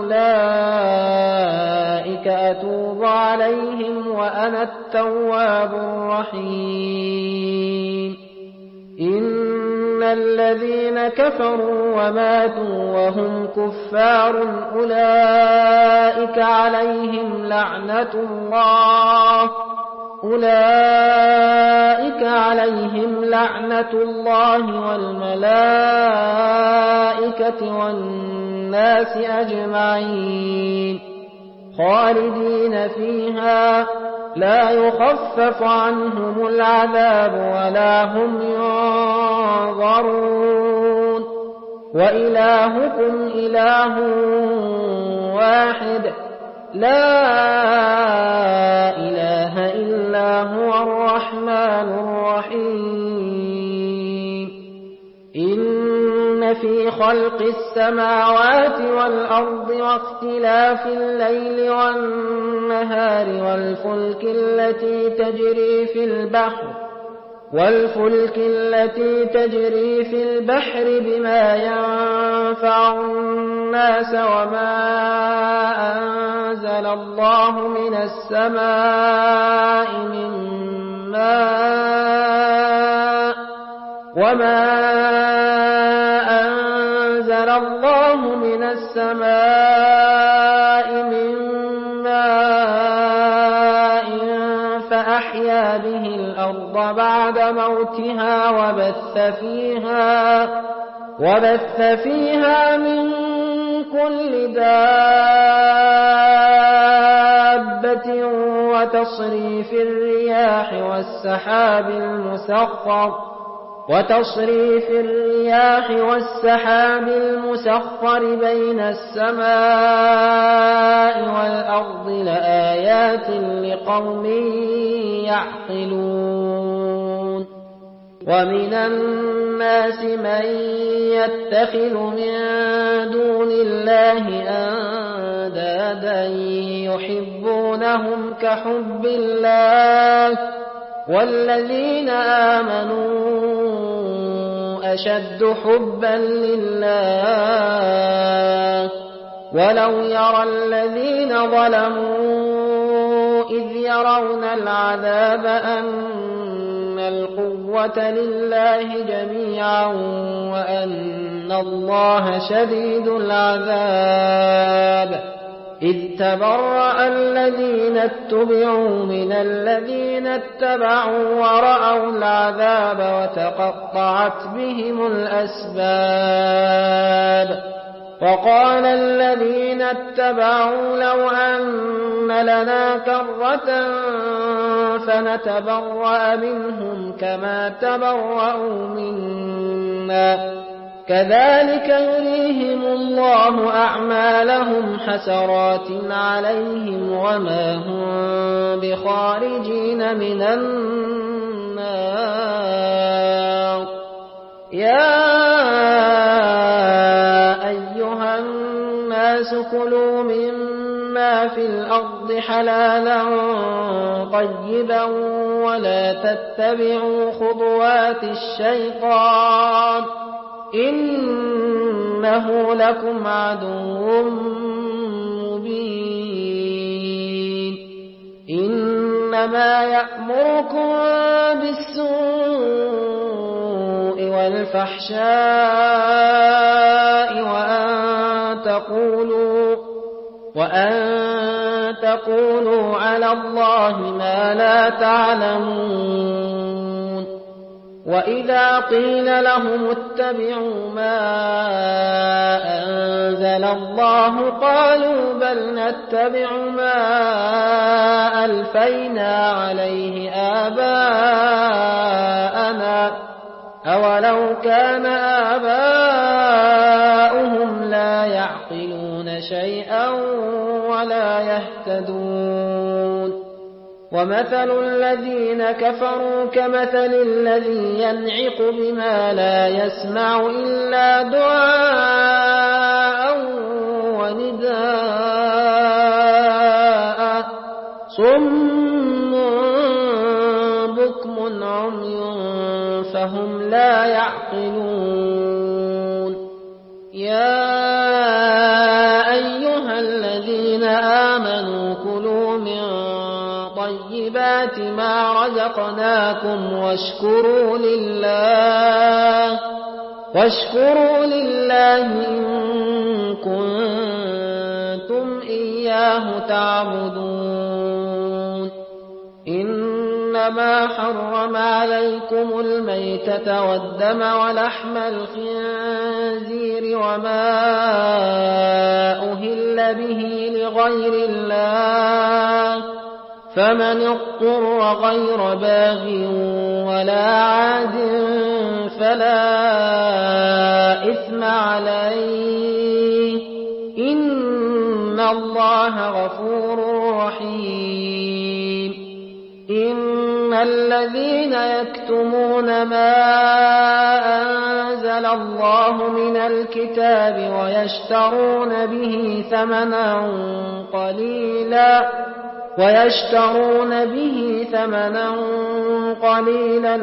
فأولئك أتوب عليهم وأنا التواب الرحيم إن الذين كفروا وماتوا وهم كفار أولئك عليهم لعنة الله أولئك عليهم لعنة الله والملائكة والناس أجمعين خالدين فيها لا يخفف عنهم العذاب ولا هم ينظرون وإلهكم إله واحد لا إله إلا هو الرحمن الرحيم إن في خلق السماوات والأرض واختلاف الليل والنهار والفلك التي تجري في البحر والفلك التي تجري في البحر بما ينفع الناس وما أنزل الله من السماء من ماء وما أنزل الله من السماء من ماء فأحيا به الأرض بعد موتها وبث فيها وبث فيها من كل دابة وتصريف الرياح والسحاب المسخر وتصريف الرياح والسحاب المسخر بين السماء والأرض لآيات لقوم يعقلون ومن الناس من يتخذ من دون الله أندادا يحبونهم كحب الله والذين آمنوا أشد حبا لله ولو يرى الذين ظلموا إذ يرون العذاب أن القوة لله جميعا وأن الله شديد العذاب إذ تبرأ الذين اتبعوا من الذين اتبعوا ورأوا العذاب وتقطعت بهم الأسباب وقال الذين اتبعوا لو أن لنا كرة فنتبرأ منهم كما تبرأوا منا كذلك يريهم الله أعمالهم حسرات عليهم وما هم بخارجين من النار يا أيها الناس كلوا مما في الأرض حلالا طيبا ولا تتبعوا خطوات الشيطان إنه لكم عدو مبين إنما يأمركم بالسوء والفحشاء وأن تقولوا وأن تقولوا على الله ما لا تعلمون وإذا قيل لهم اتبعوا ما أنزل الله قالوا بل نتبع ما ألفينا عليه آباءنا أولو كان آباؤهم لا يعقلون شيئا ولا يهتدون ومثل الذين كفروا كمثل الذي ينعق بما لا يسمع إلا دعاء ونداء صم بكم عمي فهم لا يعقلون يا أيها الذين آمنوا كلوا من طيبات ما رزقناكم واشكروا لله واشكروا لله إن كنتم إياه تعبدون إنما حرم عليكم الميتة والدم ولحم الخنزير وما أهل به لغير الله فمن اضطر غير باغ ولا عاد فلا إثم عليه إن الله غفور رحيم إن الذين يكتمون ما أنزل الله من الكتاب ويشترون به ثمنا قليلا ويشترون به ثمنا قليلا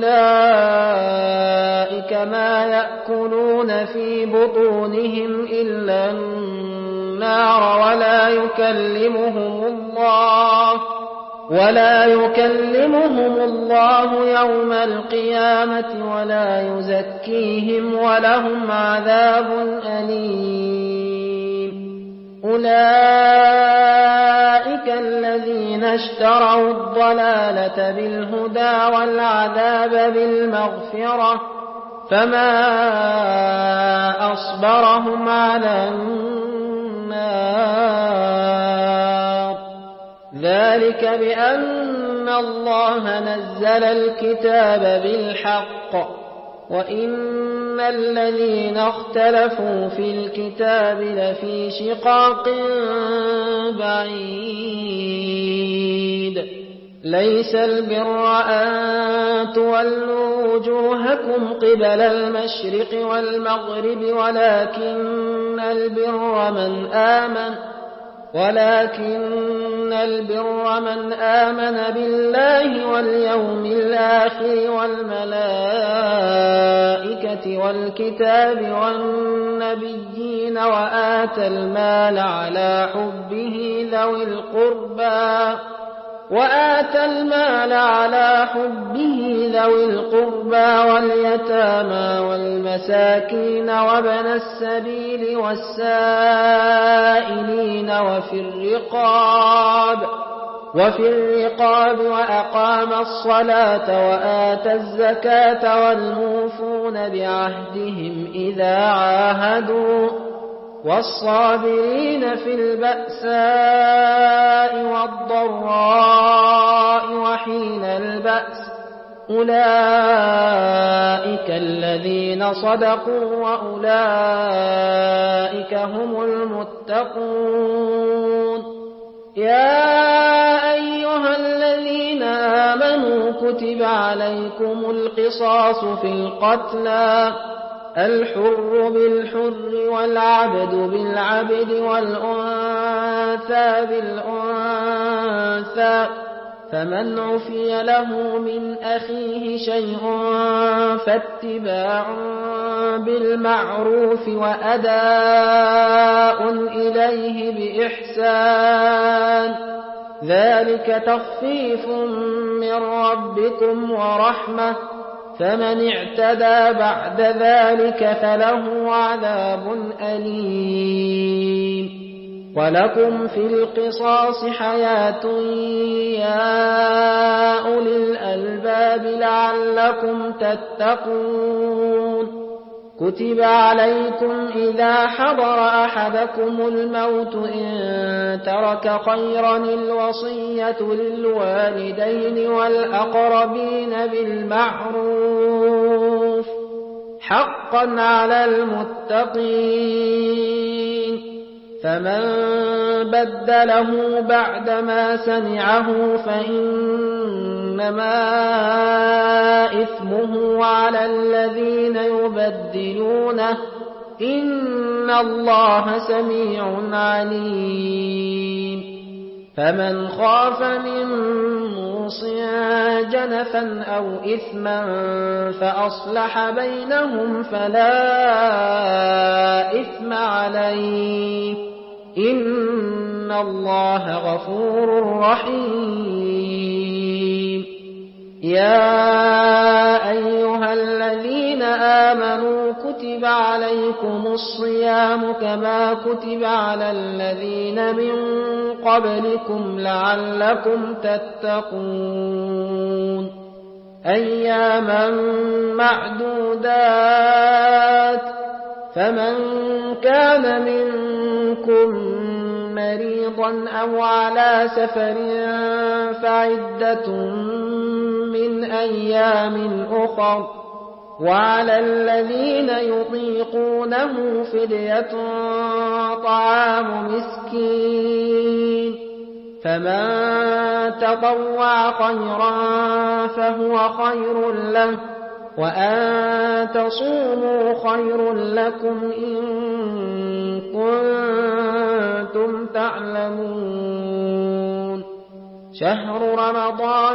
أولئك ما يأكلون في بطونهم إلا النار ولا يكلمهم الله ولا يكلمهم الله يوم القيامة ولا يزكيهم ولهم عذاب أليم أولئك الذين اشتروا الضلالة بالهدى والعذاب بالمغفرة فما أصبرهم على النار ذلك بأن الله نزل الكتاب بالحق وإن الذين اختلفوا في الكتاب لفي شقاق بعيد ليس البر أن تولوا وجوهكم قبل المشرق والمغرب ولكن البر من آمن ولكن البر من آمن بالله واليوم الآخر والملائكة والكتاب والنبيين وآتى المال على حبه ذوي القربى وآتى المال على حبه ذوي القربى واليتامى والمساكين وابن السبيل والسائلين وفي الرقاب وفي الرقاب وأقام الصلاة وآتى الزكاة والموفون بعهدهم إذا عاهدوا والصابرين في البأساء والضراء وحين البأس أولئك الذين صدقوا وأولئك هم المتقون يا أيها الذين آمنوا كتب عليكم القصاص في القتلى الحر بالحر والعبد بالعبد والأنثى بالأنثى فمن عفي له من أخيه شيء فاتباع بالمعروف وأداء إليه بإحسان ذلك تخفيف من ربكم ورحمة فمن اعتدى بعد ذلك فله عذاب أليم ولكم في القصاص حياة يا أولي الألباب لعلكم تتقون كتب عليكم إذا حضر أحدكم الموت إن ترك خيرا الوصية للوالدين والأقربين بالمعروف حقا على المتقين فمن بدله بعدما سمعه فإنما إثمه على الذين يبدلونه إن الله سميع عليم فمن خاف من موص جنفا أو إثما فأصلح بينهم فلا إثم عليه إن الله غفور رحيم يا أيها الذين آمنوا كتب عليكم الصيام كما كتب على الذين من قبلكم لعلكم تتقون أياما معدودات فمن كان منكم مريضا أو على سفر فعدة من أيام أخر وعلى الذين يطيقونه فدية طعام مسكين فمن تطوع خيرا فهو خير له وأن تصوموا خير لكم إن كنتم تعلمون شهر رمضان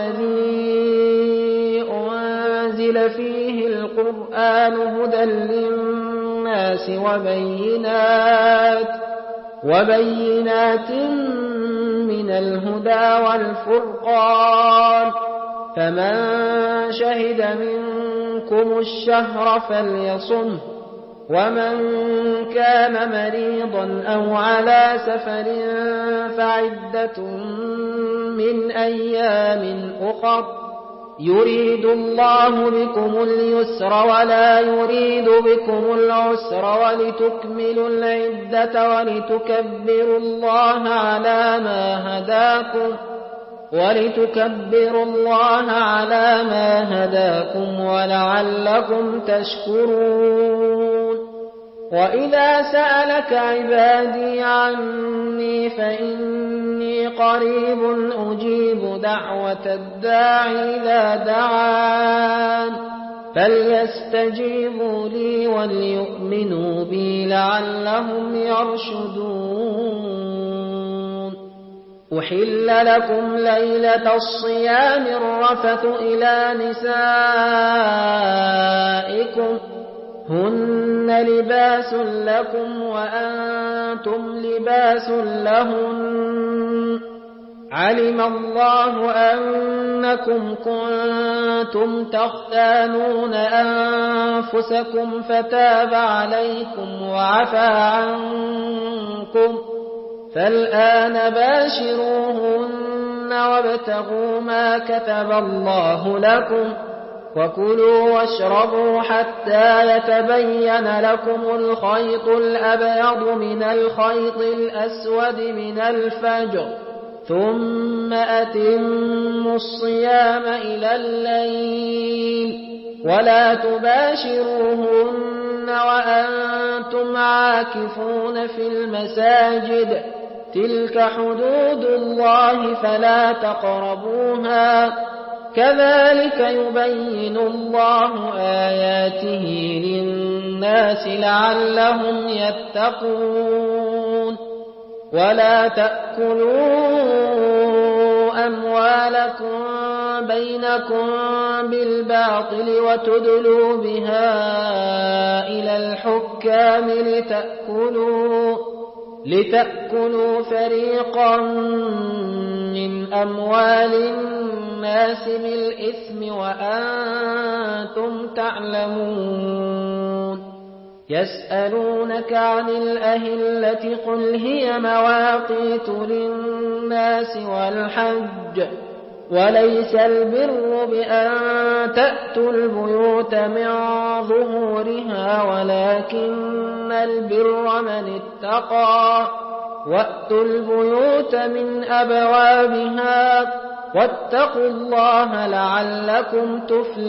الذي أنزل فيه القرآن هدى للناس وبينات وبينات من الهدى والفرقان فمن شهد منكم الشهر فليصمه ومن كان مريضا أو على سفر فعدة من أيام أخر يريد الله بكم اليسر ولا يريد بكم العسر ولتكملوا العدة ولتكبروا الله على ما هداكم ولتكبروا الله على ما هداكم ولعلكم تشكرون وإذا سألك عبادي عني فإني قريب أجيب دعوة الداعي إذا دعان فليستجيبوا لي وليؤمنوا بي لعلهم يرشدون أحل لكم ليلة الصيام الرفث إلى نسائكم هن لباس لكم وأنتم لباس لهن علم الله أنكم كنتم تختانون أنفسكم فتاب عليكم وعفى عنكم فالآن باشروهن وابتغوا ما كتب الله لكم وكلوا واشربوا حتى يتبين لكم الخيط الأبيض من الخيط الأسود من الفجر ثم أتموا الصيام إلى الليل ولا تباشروهن وأنتم عاكفون في المساجد تلك حدود الله فلا تقربوها كذلك يبين الله آياته للناس لعلهم يتقون ولا تأكلوا أموالكم بينكم بالباطل وتدلوا بها إلى الحكام لتأكلوا لتأكلوا فريقا من أموال الناس بالإثم وأنتم تعلمون يسألونك عن الأهلة قل هي مواقيت للناس والحج وليس البر بأن تأتوا البيوت من ظهورها ولكن البر من اتقى وأتوا البيوت من أبوابها واتقوا الله لعلكم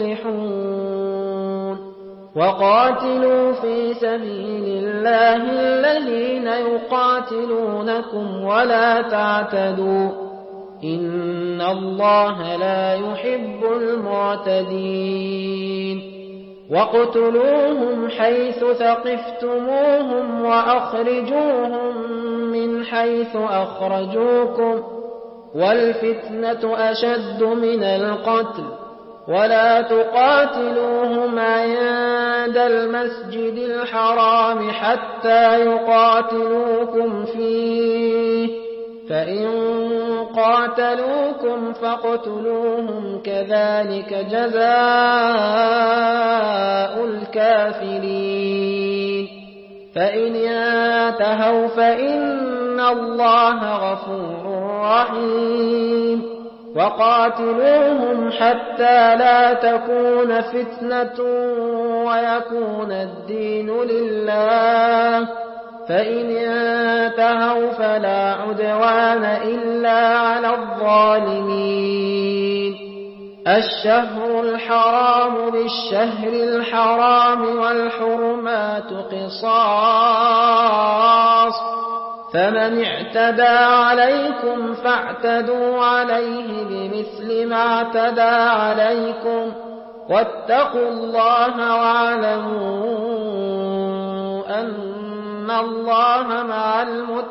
تفلحون وقاتلوا في سبيل الله الذين يقاتلونكم ولا تعتدوا إن الله لا يحب المعتدين واقتلوهم حيث ثقفتموهم وأخرجوهم من حيث أخرجوكم والفتنة أشد من القتل ولا تقاتلوهم عند المسجد الحرام حتى يقاتلوكم فيه فإن قاتلوكم فاقتلوهم كذلك جزاء الكافرين فإن انتهوا فإن الله غفور رحيم وقاتلوهم حتى لا تكون فتنة ويكون الدين لله فإن انتهوا فلا عدوان إلا على الظالمين الشهر الحرام بالشهر الحرام والحرمات قصاص فمن اعتدى عليكم فاعتدوا عليه بمثل ما اعتدى عليكم واتقوا الله واعلموا أن الله مع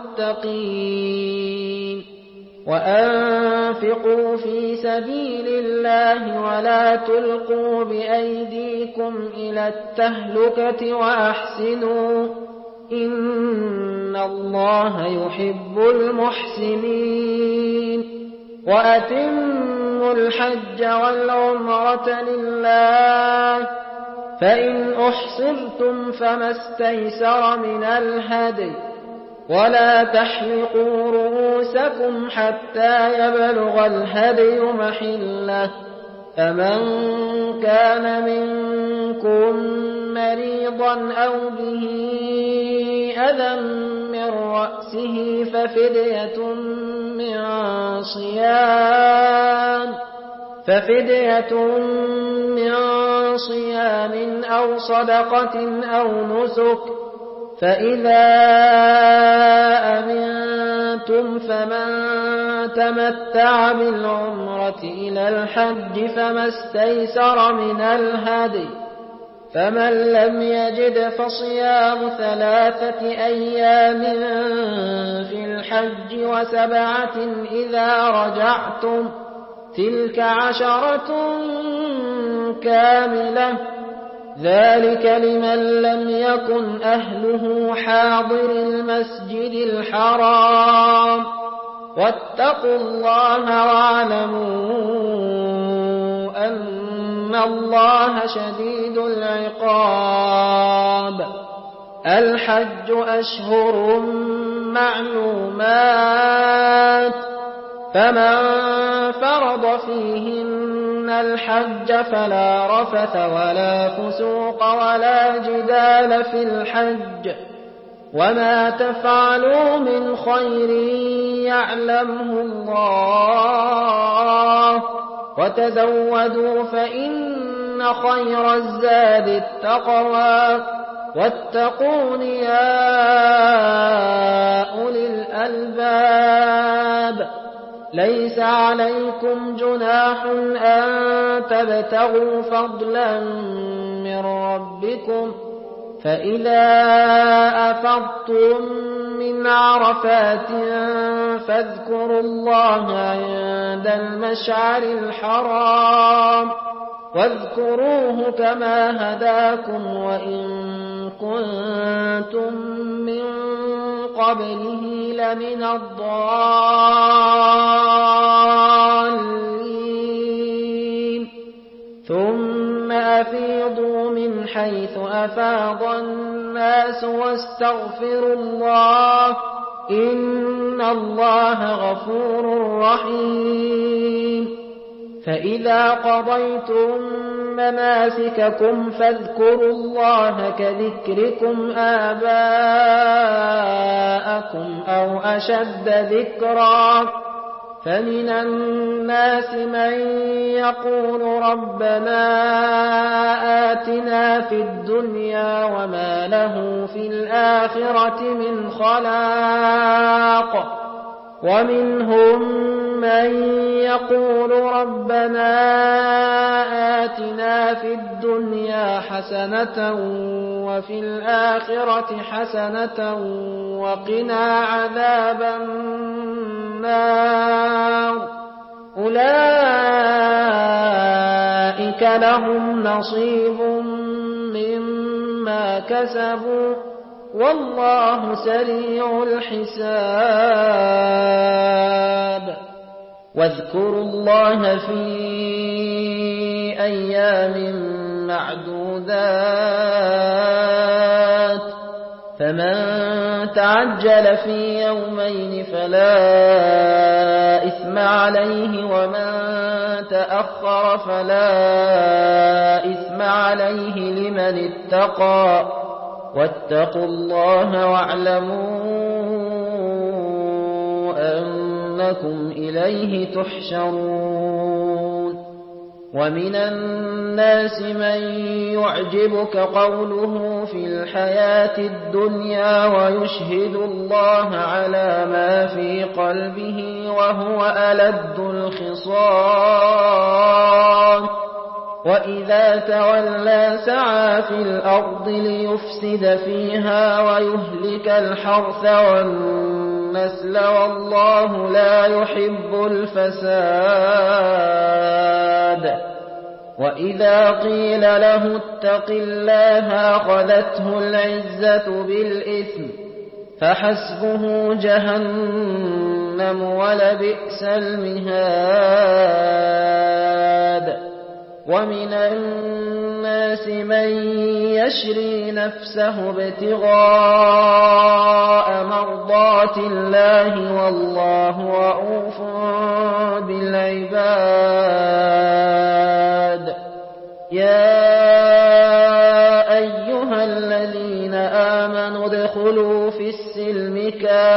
المتقين وأنفقوا في سبيل الله ولا تلقوا بأيديكم إلى التهلكة وأحسنوا إن الله يحب المحسنين وأتموا الحج والعمرة لله فإن أحصرتم فما استيسر من الهدي ولا تحلقوا رؤوسكم حتى يبلغ الهدي محله فمن كان منكم مريضا أو به أذى من رأسه ففدية من صيام ففدية من صيام أو صدقة أو نسك فإذا أمنتم فمن تمتع بالعمرة إلى الحج فما استيسر من الهدي فمن لم يجد فصيام ثلاثة أيام في الحج وسبعة إذا رجعتم تلك عشرة كاملة ذلك لمن لم يكن أهله حاضر المسجد الحرام واتقوا الله واعلموا أن الله شديد العقاب الحج أشهر معلومات فمن فرض فيهن الحج فلا رفث ولا فسوق ولا جدال في الحج وما تفعلوا من خير يعلمه الله وتزودوا فإن خير الزاد التقوى واتقون يا أولي الألباب ليس عليكم جناح أن تبتغوا فضلا من ربكم فإذا أفضتم من عرفات فاذكروا الله عند المشعر الحرام واذكروه كما هداكم وإن كنتم من قبله لمن الضالين ثم أفيضوا من حيث أفاض الناس واستغفروا الله إن الله غفور رحيم فإذا قضيتم مناسككم فاذكروا الله كذكركم آباءكم أو أشد ذكرا فمن الناس من يقول ربنا آتنا في الدنيا وما له في الآخرة من خلاق ومنهم من يقول ربنا آتنا في الدنيا حسنة وفي الآخرة حسنة وقنا عذاب النار أولئك لهم نصيب مما كسبوا والله سريع الحساب واذكروا الله في أيام معدودات فمن تعجل في يومين فلا إثم عليه ومن تأخر فلا إثم عليه لمن اتقى واتقوا الله واعلموا أنكم إليه تحشرون ومن الناس من يعجبك قوله في الحياة الدنيا ويشهد الله على ما في قلبه وهو ألد الخصام وإذا تولى سعى في الأرض ليفسد فيها ويهلك الحرث والنسل والله لا يحب الفساد وإذا قيل له اتق الله أخذته العزة بالإثم فحسبه جهنم ولبئس المهاد ومن الناس من يشري نفسه ابتغاء مرضات الله والله رؤوف بالعباد يا أيها الذين آمنوا ادخلوا في السلم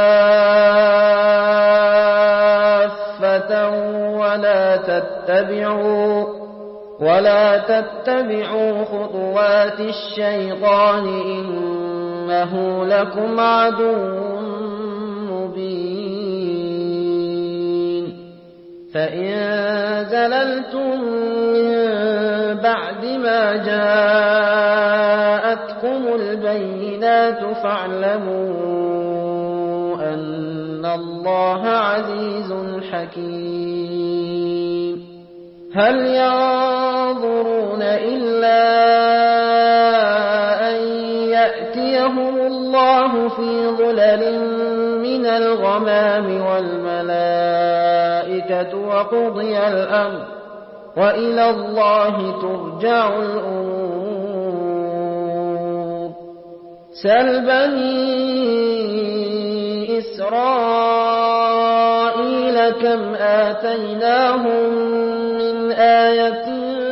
كافة ولا تتبعوا ولا تتبعوا خطوات الشيطان إنه لكم عدو مبين فإن زللتم من بعد ما جاءتكم البينات فاعلموا أن الله عزيز حكيم هل ينظرون إلا أن يأتيهم الله في ظلل من الغمام والملائكة وقضي الأمر وإلى الله ترجع الأمور سل بني إسرائيل كم آتيناهم من آية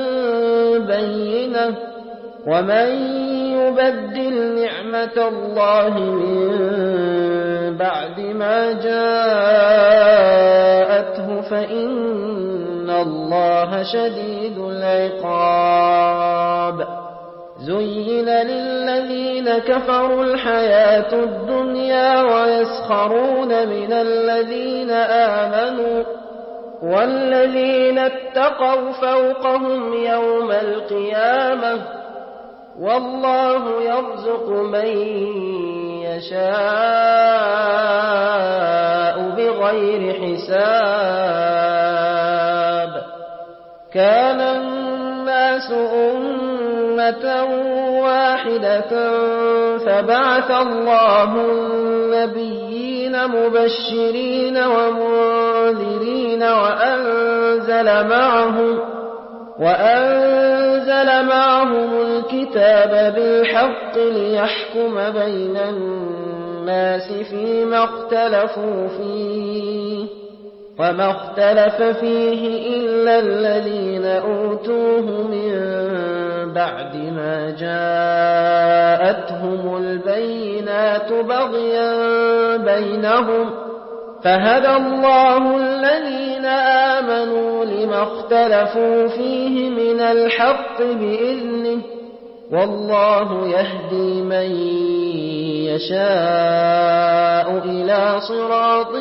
بينة ومن يبدل نعمة الله من بعد ما جاءته فإن الله شديد العقاب زين للذين كفروا الحياة الدنيا ويسخرون من الذين آمنوا والذين اتقوا فوقهم يوم القيامة والله يرزق من يشاء بغير حساب كان الناس أمة واحدة فبعث الله النبيين مبشرين ومنذرين وأنزل معهم وأنزل معهم الكتاب بالحق ليحكم بين الناس فيما اختلفوا فيه وما اختلف فيه إلا الذين أوتوه من بعد ما جاءتهم البينات بغيا بينهم فهدى الله الذين آمنوا لما اختلفوا فيه من الحق بإذنه والله يهدي من يشاء إلى صراط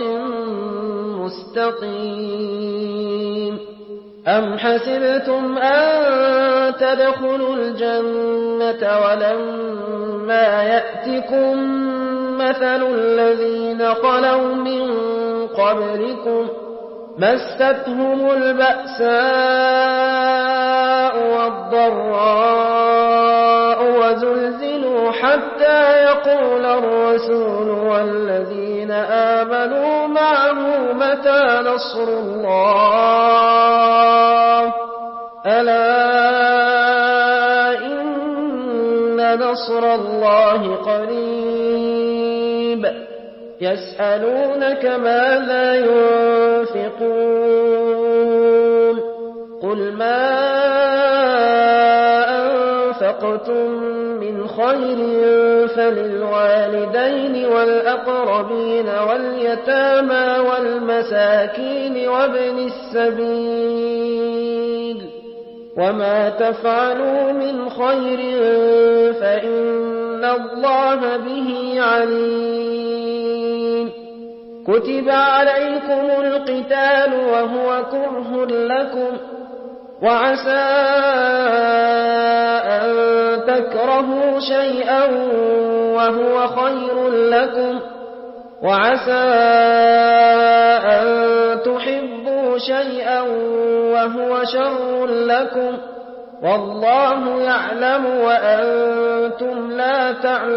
مستقيم أم حسبتم أن تدخلوا الجنة ولما يأتكم مثل الذين خلوا من قبلكم مستهم البأساء والضراء وزلزلوا حتى يقول يقول الرسول والذين آمنوا معه متى نصر الله ألا إن نصر الله قريب يسألونك ماذا ينفقون قل ما أنفقتم من خير فللوالدين والأقربين واليتامى والمساكين وابن السبيل وما تفعلوا من خير فإن الله به عليم كتب عليكم القتال وهو كره لكم وعسى أن تكرهوا شيئا وهو خير لكم وعسى أن تحبوا شيئا وهو شر لكم والله يعلم وأنتم لا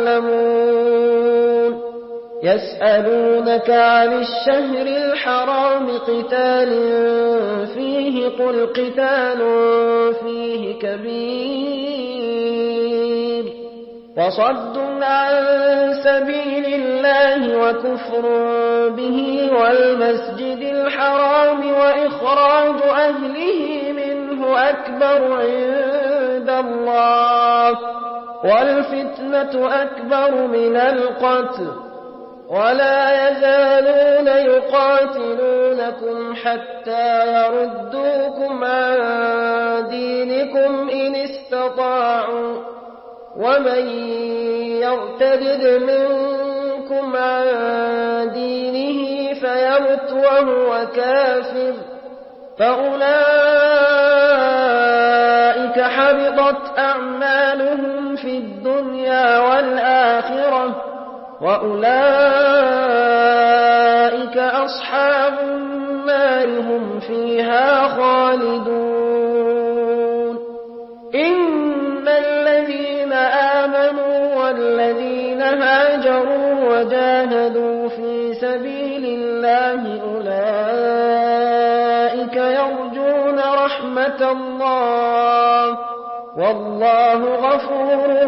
تعلمون يسألونك عن الشهر الحرام قتال فيه قل قتال فيه كبير وصد عن سبيل الله وكفر به والمسجد الحرام وإخراج أهله منه أكبر عند الله والفتنة أكبر من القتل ولا يزالون يقاتلونكم حتى يردوكم عن دينكم إن استطاعوا ومن يرتد منكم عن دينه فيمت وهو كافر فأولئك حبطت أعمالهم في الدنيا والآخرة وأولئك أصحاب النار هم فيها خالدون إن الذين آمنوا والذين هاجروا وجاهدوا في سبيل الله أولئك يرجون رحمة الله والله غفور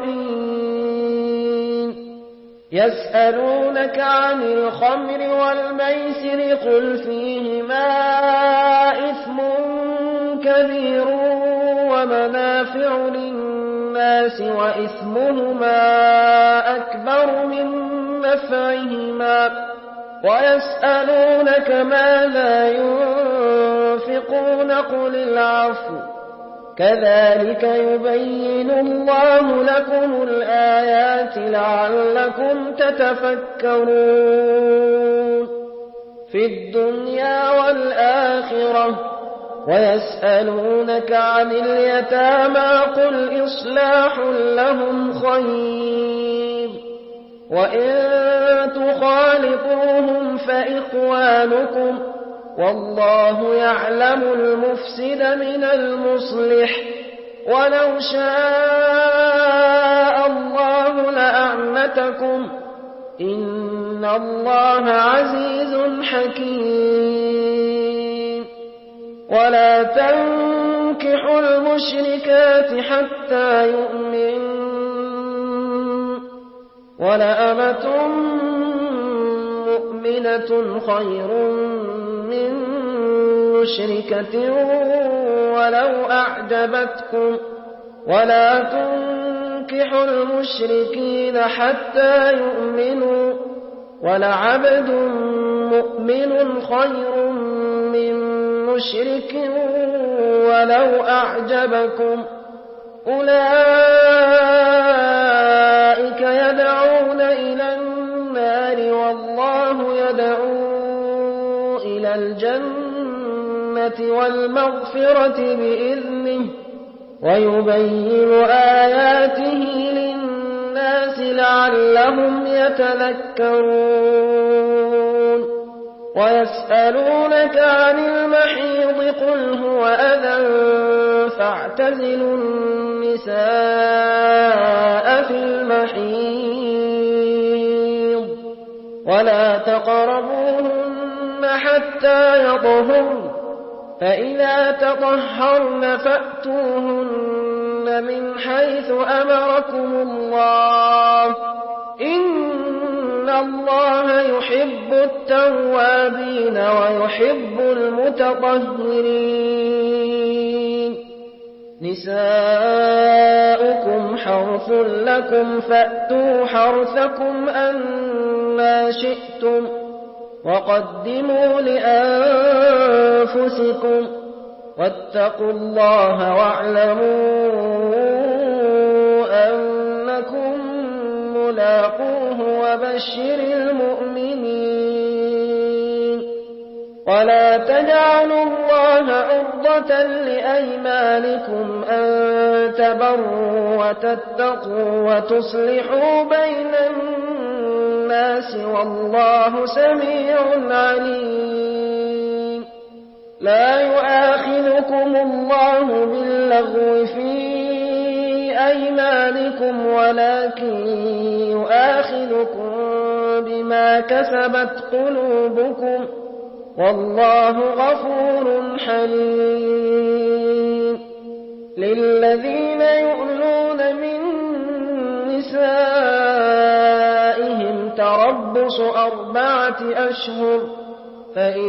رحيم يسألونك عن الخمر والميسر قل فيهما إثم كبير ومنافع للناس وإثمهما أكبر من نفعهما ويسألونك ماذا ينفقون قل العفو كذلك يبين الله لكم الآيات لعلكم تتفكرون في الدنيا والآخرة ويسألونك عن اليتامى قل إصلاح لهم خير وإن تخالطوهم فإخوانكم والله يعلم المفسد من المصلح ولو شاء الله لأعنتكم إن الله عزيز حكيم ولا تنكحوا المشركات حتى يؤمنوا ولأمة مؤمنة خير من مشركة ولو أعجبتكم ولا تنكحوا المشركين حتى يؤمنوا ولعبد مؤمن خير من مشرك ولو أعجبكم أولئك يدعون إلى النار والله يدعو إلى الجنة والمغفرة بإذنه ويبين آياته للناس لعلهم يتذكرون ويسألونك عن المحيض قل هو أذى فاعتزلوا النساء في المحيض ولا تقربوهن حتى يطهرن فإذا تطهرن فأتوهن من حيث أمركم الله إن الله يحب التوابين ويحب المتطهرين نساؤكم حرث لكم فأتوا حرثكم أنى شئتم وقدموا لأنفسكم واتقوا الله واعلموا أنكم ملاقوه وبشر المؤمنين ولا تجعلوا الله عرضة لأيمانكم أن تبروا وتتقوا وتصلحوا بين الناس والله سميع عليم لا يؤاخذكم الله باللغو في أيمانكم ولكن يؤاخذكم بما كسبت قلوبكم والله غفور حليم للذين يؤلون من نسائهم تربص أربعة أشهر فإن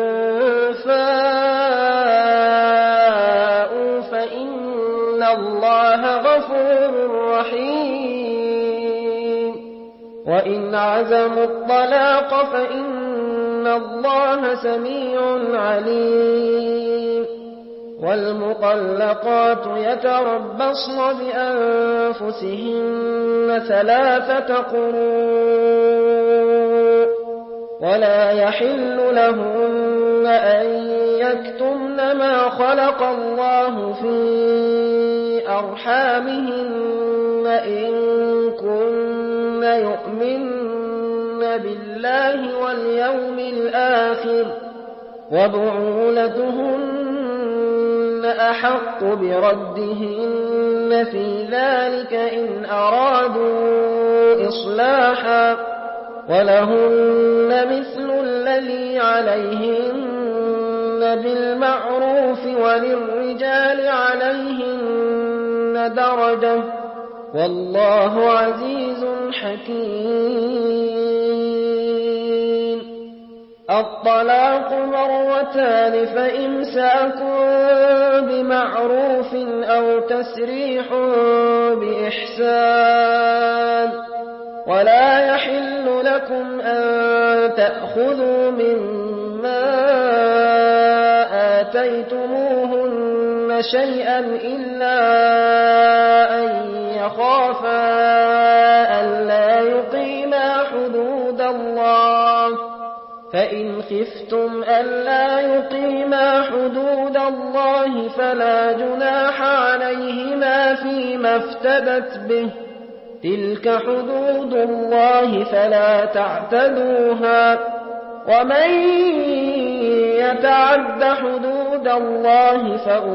فاءوا فإن الله غفور رحيم وإن عزموا الطلاق فإن الله سميع عليم والمطلقات يتربصن بأنفسهن ثلاثة قروء ولا يحل لهن أن يكتمن ما خلق الله في أرحامهن إن كن يؤمن بالله واليوم الآخر وبعولتهن أحق بردهن في ذلك إن أرادوا إصلاحا ولهن مثل الذي عليهن بالمعروف وللرجال عليهن درجة والله عزيز حكيم الطلاق مرتان فإمساك بمعروف أو تسريح بإحسان ولا يحل لكم أن تأخذوا مما آتيتموهن شيئا إلا أن يخافا ألا يقيما حدود الله فإن خفتم ألا يقيما حدود الله فلا جناح عليهما فيما افتدت به تلك حدود الله فلا تعتدوها ومن يتعد حدود الله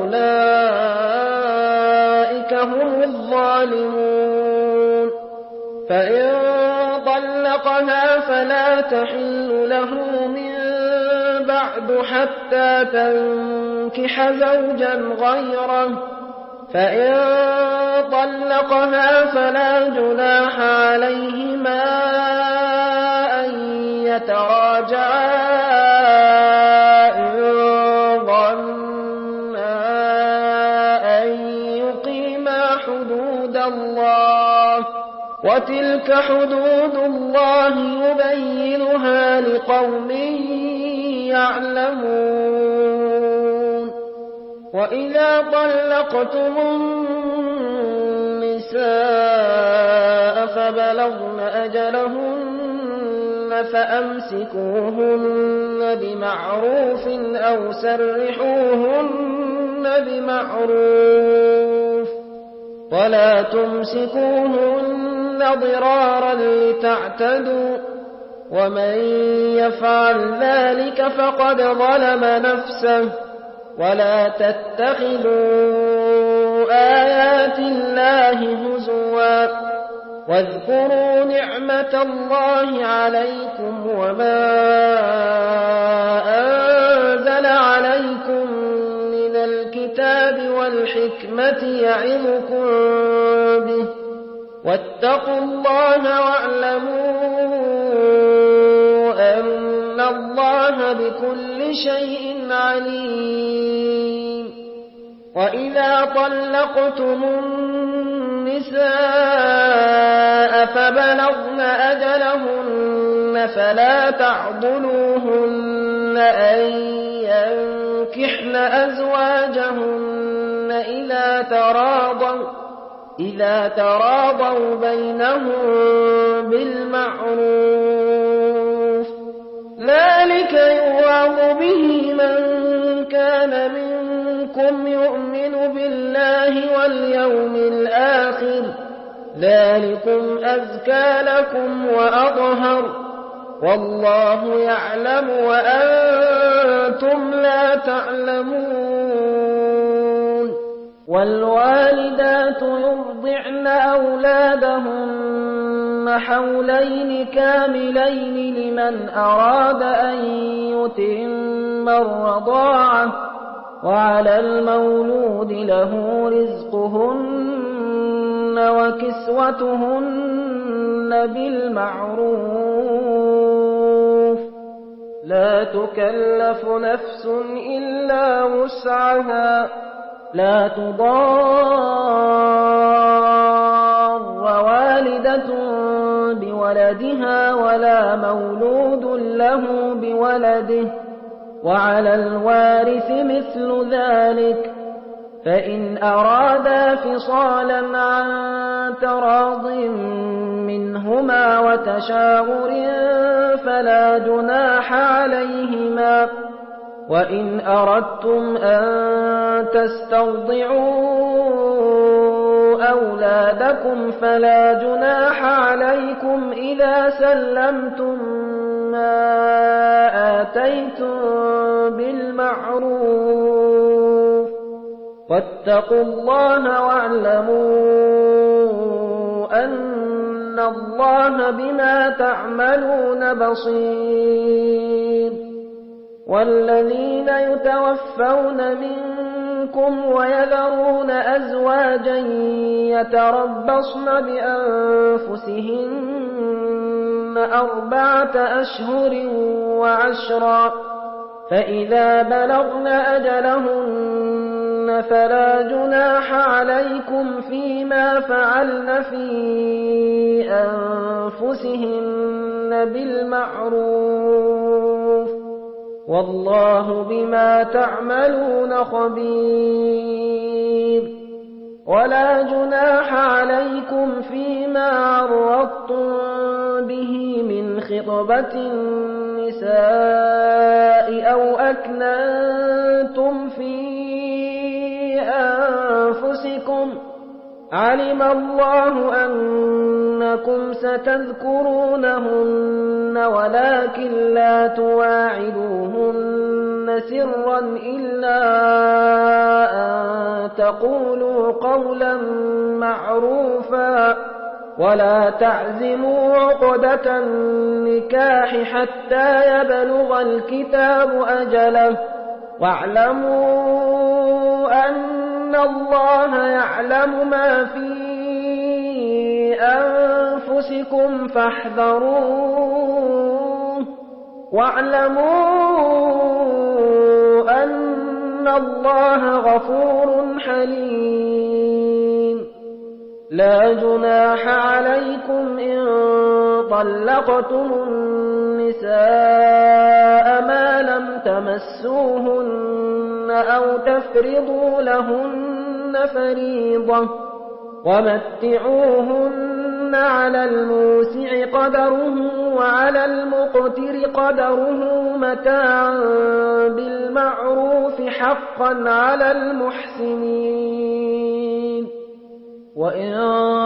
فأولئك هم الظالمون فإن طلقها فلا تحل له من بعد حتى تنكح زوجا غيره فإن طلقها فلا جناح عليهما أن يتراجعا إن ظنا أن يقيما حدود الله وتلك حدود الله يبينها لقوم يعلمون وإذا طلقتم النساء فبلغن أجلهن فأمسكوهن بمعروف أو سرحوهن بمعروف ولا تمسكوهن ضرارا لتعتدوا ومن يفعل ذلك فقد ظلم نفسه ولا تتخذوا آيات الله هزوا واذكروا نعمة الله عليكم وما أنزل عليكم من الكتاب والحكمة يعظكم به واتقوا الله واعلموا أن الله بكل شيء عليم. وإذا طلقتم النساء فبلغن أجلهن فلا تعضلوهن أن ينكحن أزواجهن إذا تراضوا إذا تراضوا بينهم بالمعروف ذلك يوعظ به من كان منكم يؤمن بالله واليوم الآخر ذلكم أزكى لكم وأطهر والله يعلم وأنتم لا تعلمون. والوالدات يرضعن أولادهن حولين كاملين لمن أراد أن يتم الرضاعة وعلى المولود له رزقهن وكسوتهن بالمعروف لا تكلف نفس إلا وسعها لا تضار والدة بولدها ولا مولود له بولده وعلى الوارث مثل ذلك فإن أرادا فصالا عن تراض منهما وتشاور فلا جناح عليهما. وإن أردتم أن تسترضعوا أولادكم فلا جناح عليكم إذا سلمتم ما آتيتم بالمعروف واتقوا الله واعلموا أن الله بما تعملون بصير. والذين يتوفون منكم ويذرون أزواجا يتربصن بأنفسهن أربعة أشهر وعشرا فإذا بلغن أجلهن فلا جناح عليكم فيما فعلن في أنفسهن بالمعروف والله بما تعملون خبير. ولا جناح عليكم فيما عرضتم به من خطبة النساء أو أكننتم في أنفسكم علم الله أنكم ستذكرونهن ولكن لا تواعدوهن سرا إلا أن تقولوا قولا معروفا ولا تعزموا عقدة النكاح حتى يبلغ الكتاب أجله واعلموا أن الله يعلم ما في أنفسكم فاحذروه واعلموا أن الله غفور حليم. لا جناح عليكم إن طلقتم النساء ما لم تمسوهن أو تفرضوا لهن فريضة ومتعوهن على الموسع قدره وعلى المقتر قدره متاعا بالمعروف حقا على المحسنين. وإن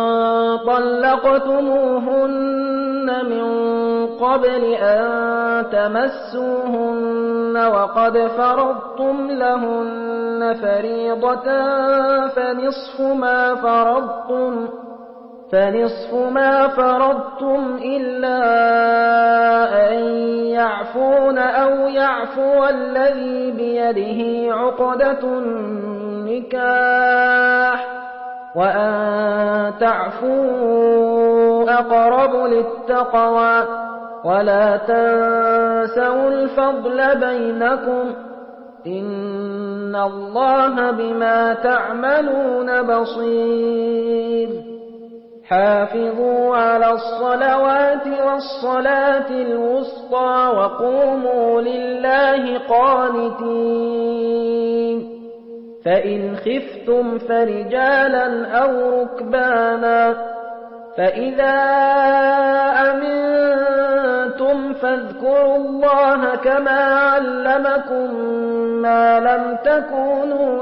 طلقتموهن من قبل أن تمسوهن وقد فرضتم لهن فريضة فنصف ما فرضتم فنصف ما فرضتم إلا أن يعفون أو يعفو الذي بيده عقدة النكاح وأن تعفوا أقرب للتقوى ولا تنسوا الفضل بينكم إن الله بما تعملون بصير حافظوا على الصلوات والصلاة الوسطى وقوموا لله قانتين فإن خفتم فرجالا أو ركبانا فإذا أمنتم فاذكروا الله كما علمكم ما لم تكونوا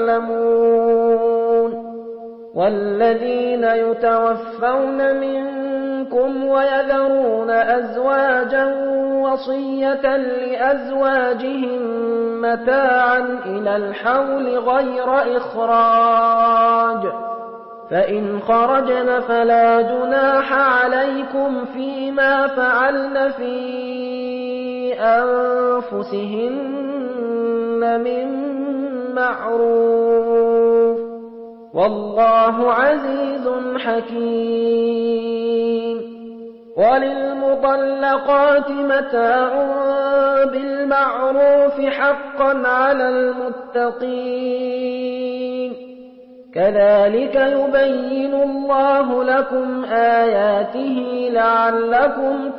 تعلمون والذين يتوفون منكم ويذرون أزواجا وصية لأزواجهم متاعا إلى الحول غير إخراج فإن خرجن فلا جناح عليكم فيما فعلن في أنفسهن من معروف والله عزيز حكيم وللمطلقات متاع بالمعروف حقا على المتقين كذلك يبين الله لكم آياته لعلكم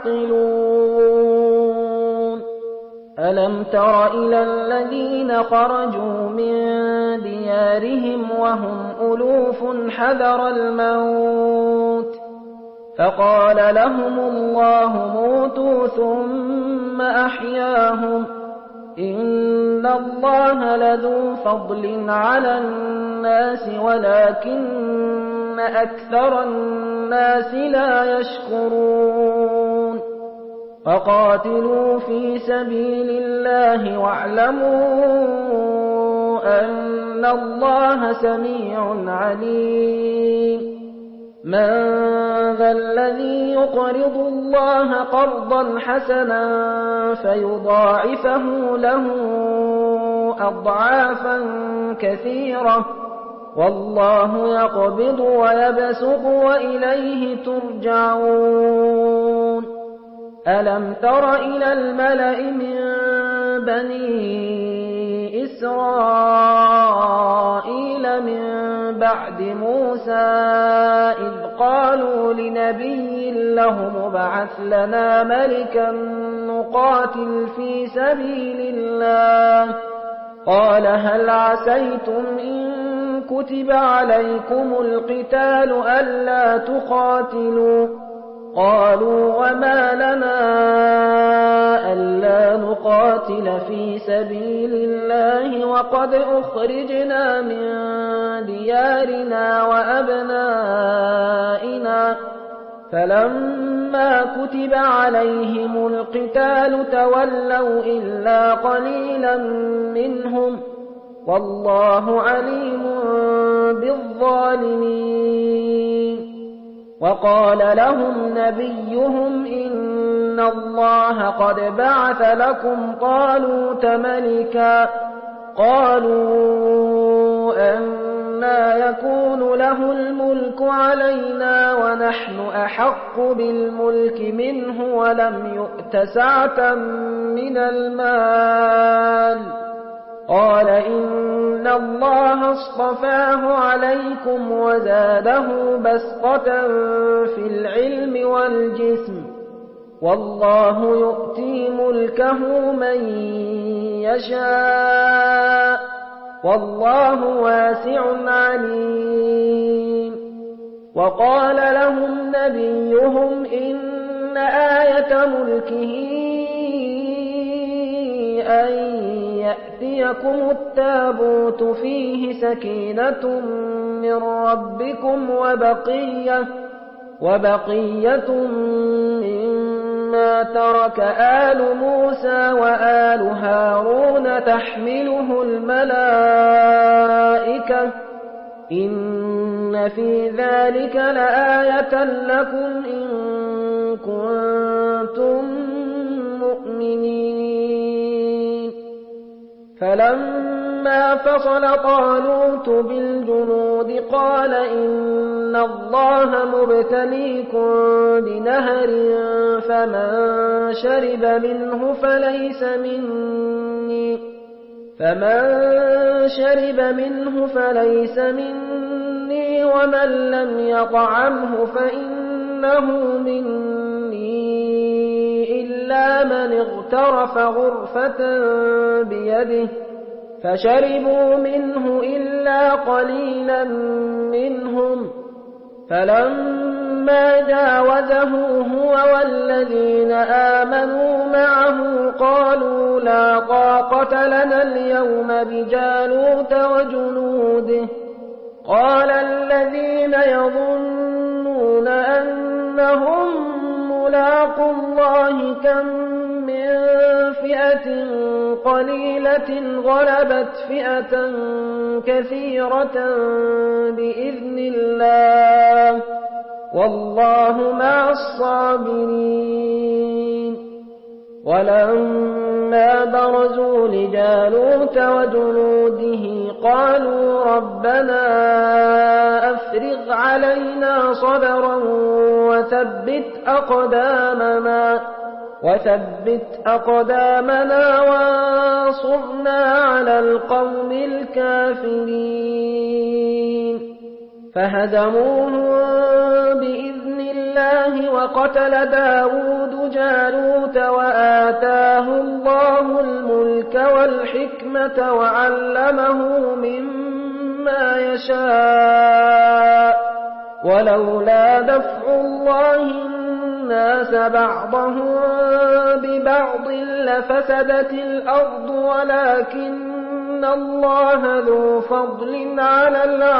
تعقلون ألم تر إلى الذين خرجوا من ديارهم وهم ألوف حذر الموت فقال لهم الله موتوا ثم أحياهم إن الله لذو فضل على الناس ولكن أكثر الناس لا يشكرون وقاتلوا في سبيل الله واعلموا أن الله سميع عليم من ذا الذي يقرض الله قرضا حسنا فيضاعفه له أضعافا كثيرة والله يقبض ويبسط وإليه ترجعون ألم تر إلى الملأ من بني إسرائيل من بعد موسى إذ قالوا لنبي له ابعث لنا ملكا نقاتل في سبيل الله قال هل عسيتم إن كتب عليكم القتال ألا تقاتلوا قالوا وما لنا ألا نقاتل في سبيل الله وقد أخرجنا من ديارنا وأبنائنا فلما كتب عليهم القتال تولوا إلا قليلا منهم والله عليم بالظالمين وقال لهم نبيهم إن الله قد بعث لكم طالوت ملكا قالوا أنى يكون له الملك علينا ونحن أحق بالملك منه ولم يؤت سعة من المال قال إن الله اصطفاه عليكم وزاده بسطة في العلم والجسم والله يؤتي ملكه من يشاء والله واسع عليم وقال لهم نبيهم إن آية ملكه أن يأتيكم التابوت فيه سكينة من ربكم وبقية, وبقية مما ترك آل موسى وآل هارون تحمله الملائكة إن إن في ذلك لآية لكم إن كنتم مؤمنين فلما فصل طالوت بالجنود قال إن الله مبتليكم بنهر فمن شرب منه فليس مني فمن شرب منه فليس مني ومن لم يطعمه فإنه مني إلا من اغترف غرفة بيده فشربوا منه إلا قليلا منهم فلما جاوزه هو والذين آمنوا معه قالوا لا طاقة لنا اليوم بجالوت وجنوده قال الذين يظنون أنهم ملاقوا الله كم من فئة قليلة غلبت فئة كثيرة بإذن الله والله مع الصابرين ولما برزوا لجالوت وجنوده قالوا ربنا أفرغ علينا صبرا وثبت أقدامنا وثبت أقدامنا وانصرنا على القوم الكافرين فهزموهم بإذن الله وقتل داود جالوت وآتاه الله الملك والحكمة وعلمه مما يشاء ولولا دفع الله الناس بعضهم ببعض لفسدت الأرض ولكن الله ذو فضل على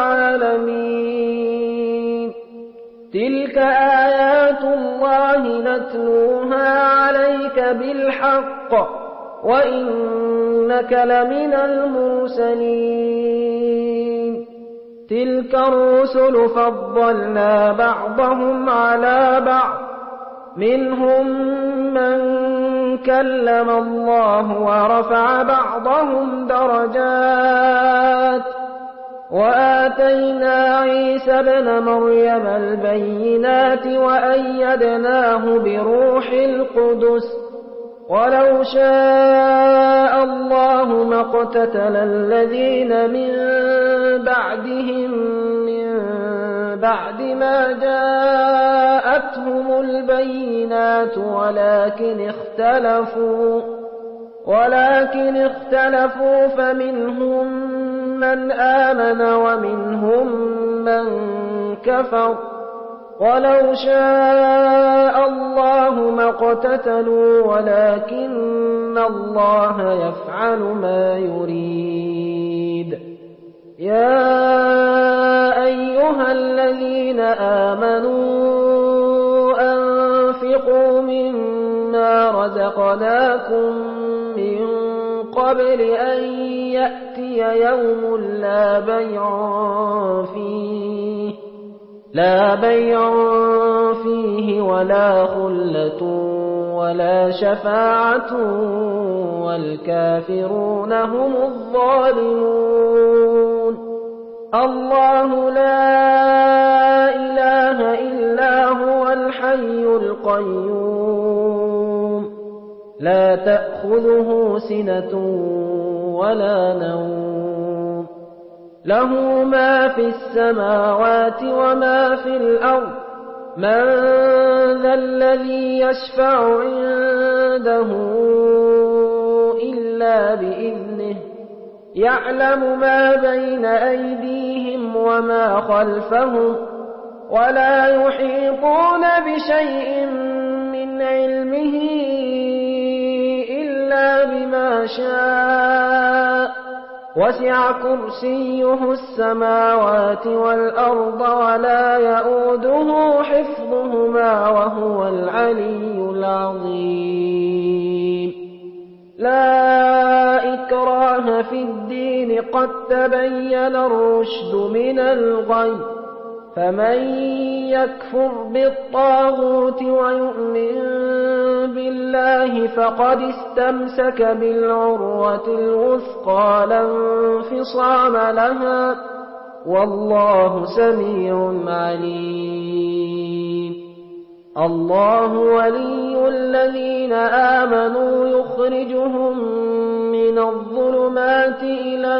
العالمين تلك آيات الله نتلوها عليك بالحق وإنك لمن المرسلين تلك الرسل فضلنا بعضهم على بعض منهم من كلم الله ورفع بعضهم درجات وآتينا عيسى ابن مريم البينات وأيدناه بروح القدس ولو شاء الله ما اقتتل الذين من بعدهم من بعد ما جاءتهم البينات ولكن اختلفوا ولكن اختلفوا فمنهم من آمن ومنهم من كفر ولو شاء الله ما اقتتلوا ولكن الله يفعل ما يريد يا أيها الذين آمنوا أنفقوا مما رزقناكم من قبل أن يأتي يوم لا بيع فيه لا بيع فيه ولا خلة ولا شفاعة والكافرون هم الظالمون الله لا إله إلا هو الحي القيوم لا تأخذه سنة ولا نوم له ما في السماوات وما في الأرض من ذا الذي يشفع عنده إلا بإذنه يعلم ما بين أيديهم وما خلفهم ولا يحيطون بشيء من علمه إلا بما شاء وسع كرسيه السماوات والأرض ولا يؤوده حفظهما وهو العلي العظيم لا إكراه في الدين قد تبين الرشد من الغي فمن يكفر بالطاغوت ويؤمن بالله فقد استمسك بالعروة الوثقى لا انفصام لها والله سميع عليم الله ولي الذين آمنوا يخرجهم من الظلمات إلى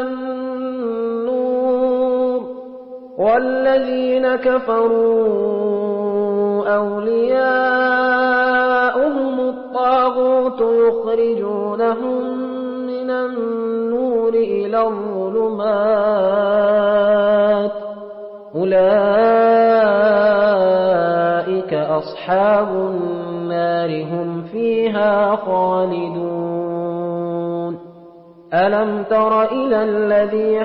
النور والذين كفروا أولياؤهم الطاغوت يخرجونهم من النور إلى الظلمات أولئك أصحاب النار هم فيها خالدون ألم تر إلى الذي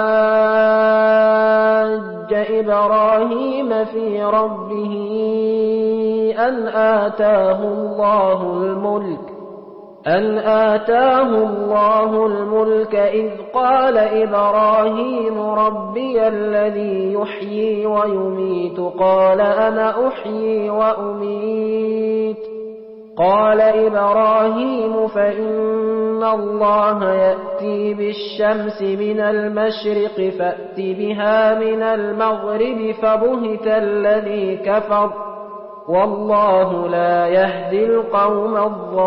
حاج إبراهيم في ربه أن آتاه الله الملك أن آتاه الله الملك إذ قال إبراهيم ربي الذي يحيي ويميت قال أنا أحيي وأميت قال إبراهيم فإن الله يأتي بالشمس من المشرق فأت بها من المغرب فبهت الذي كفر والله لا يهدي القوم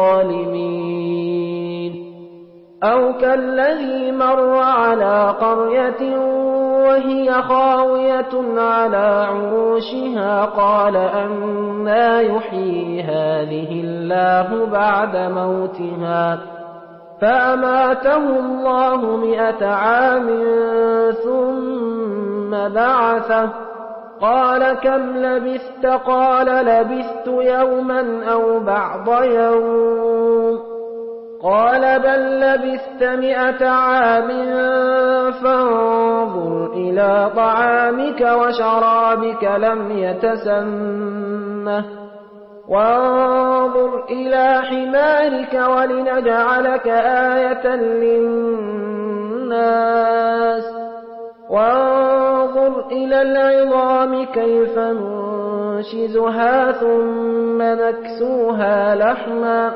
الظالمين أو كالذي مر على قرية وهي خاوية على عروشها قال أنى يحيي هذه الله بعد موتها فأماته الله مئة عام ثم بعثه قال كم لبثت قال لبثت يوما أو بعض يوم قال بل لبثت مئة عام فانظر إلى طعامك وشرابك لم يتسنه وانظر إلى حمارك ولنجعلك آية للناس وانظر إلى العظام كيف ننشزها ثم نكسوها لحما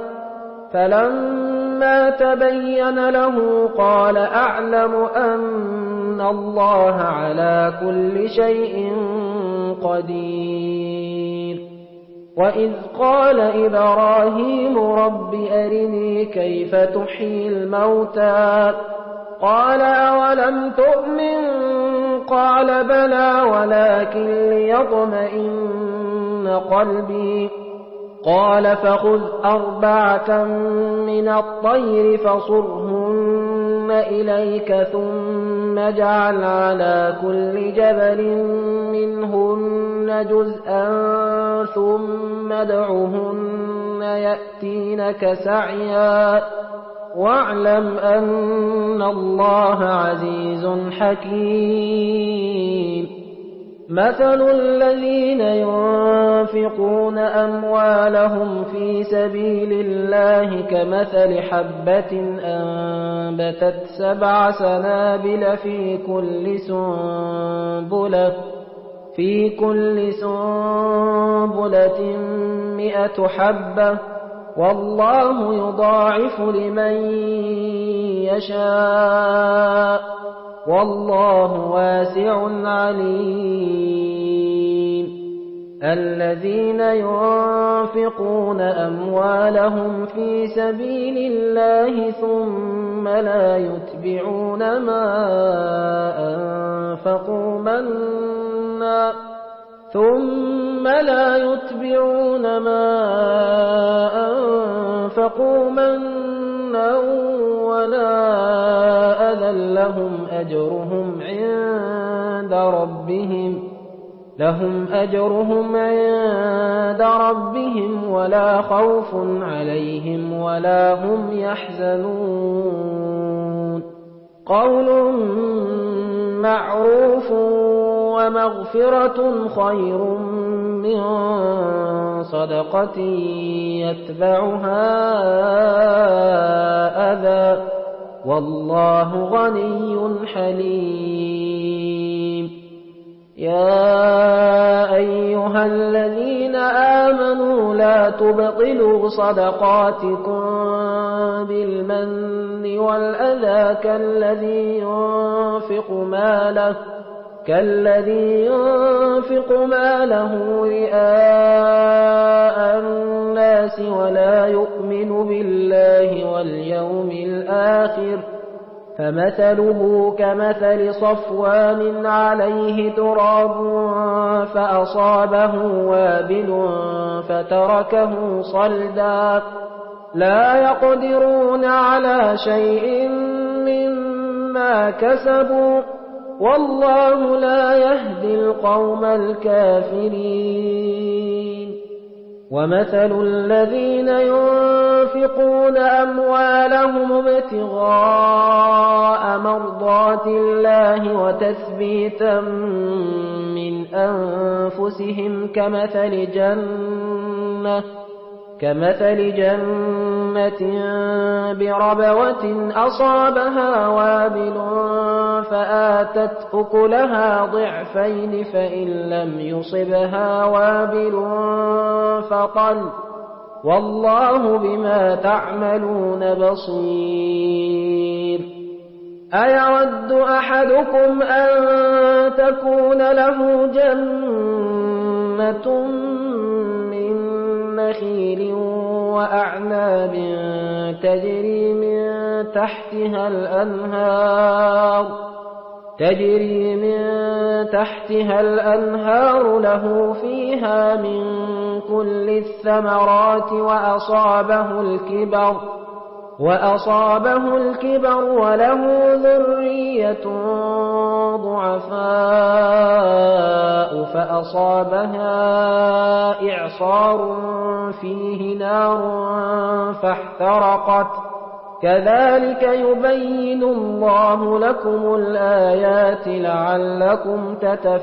فلما تبين له قال أعلم أن الله على كل شيء قدير وإذ قال إبراهيم رب أرني كيف تحيي الموتى قال أولم تؤمن قال بلى ولكن ليطمئن قلبي قال فخذ أربعة من الطير فصرهن إليك ثم اجعل على كل جبل منهن جزءا ثم ادعهن يأتينك سعيا واعلم أن الله عزيز حكيم مثل الذين ينفقون أموالهم في سبيل الله كمثل حبة أنبتت سبع سنابل في كل سنبلة في كل سنبلة مئة حبة والله يضاعف لمن يشاء والله واسع عليم الذين ينفقون أموالهم في سبيل الله ثم لا يتبعون ما أنفقوا منا ثم لا يتبعون ما أنفقوا منا ولا أذى لهم أجرهم عند ربهم لهم أجرهم عند ربهم ولا خوف عليهم ولا هم يحزنون قول معروف ومغفرة خير من صدقة يتبعها أذى والله غني حليم يا أيها الذين آمنوا لا تبطلوا صدقاتكم بالمن والأذى كالذي ينفق ماله كالذي ينفق ماله رئاء الناس ولا يؤمن بالله واليوم الآخر فمثله كمثل صفوان عليه تراب فأصابه وابل فتركه صلدا لا يقدرون على شيء مما كسبوا والله لا يهدي القوم الكافرين ومثل الذين ينفقون أموالهم ابتغاء مرضات الله وتثبيتا من أنفسهم كمثل جنة كمثل جنة بربوة أصابها وابل فآتت أكلها ضعفين فإن لم يصبها وابل فطل والله بما تعملون بصير أيود أحدكم أن تكون له جنة من نخيل وأعناب تجري من تحتها الأنهار تجري من تحتها الأنهار له فيها من كل الثمرات وأصابه الكبر وأصابه الكبر وله ذرية ضعفاء فأصابها إعصار فيه نار فاحترقت كذلك يبين الله لكم الآيات لعلكم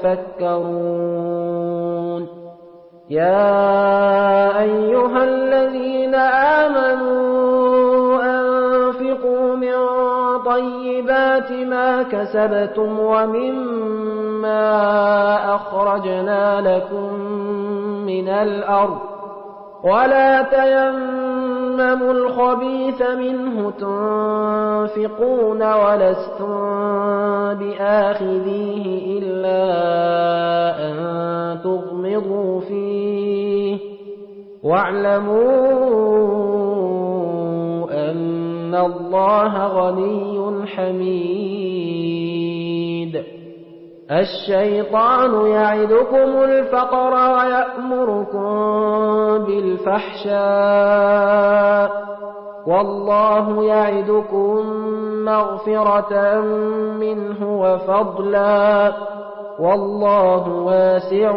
تتفكرون يا أيها الذين آمنوا أنفقوا من طيبات ما كسبتم ومما أخرجنا لكم من الأرض ولا تيمموا الخبيث منه تنفقون ولستم بآخذيه إلا أن تغمضوا فيه واعلموا أن الله غني حميد الشيطان يعدكم الفقر ويأمركم بالفحشاء والله يعدكم مغفرة منه وفضلا والله واسع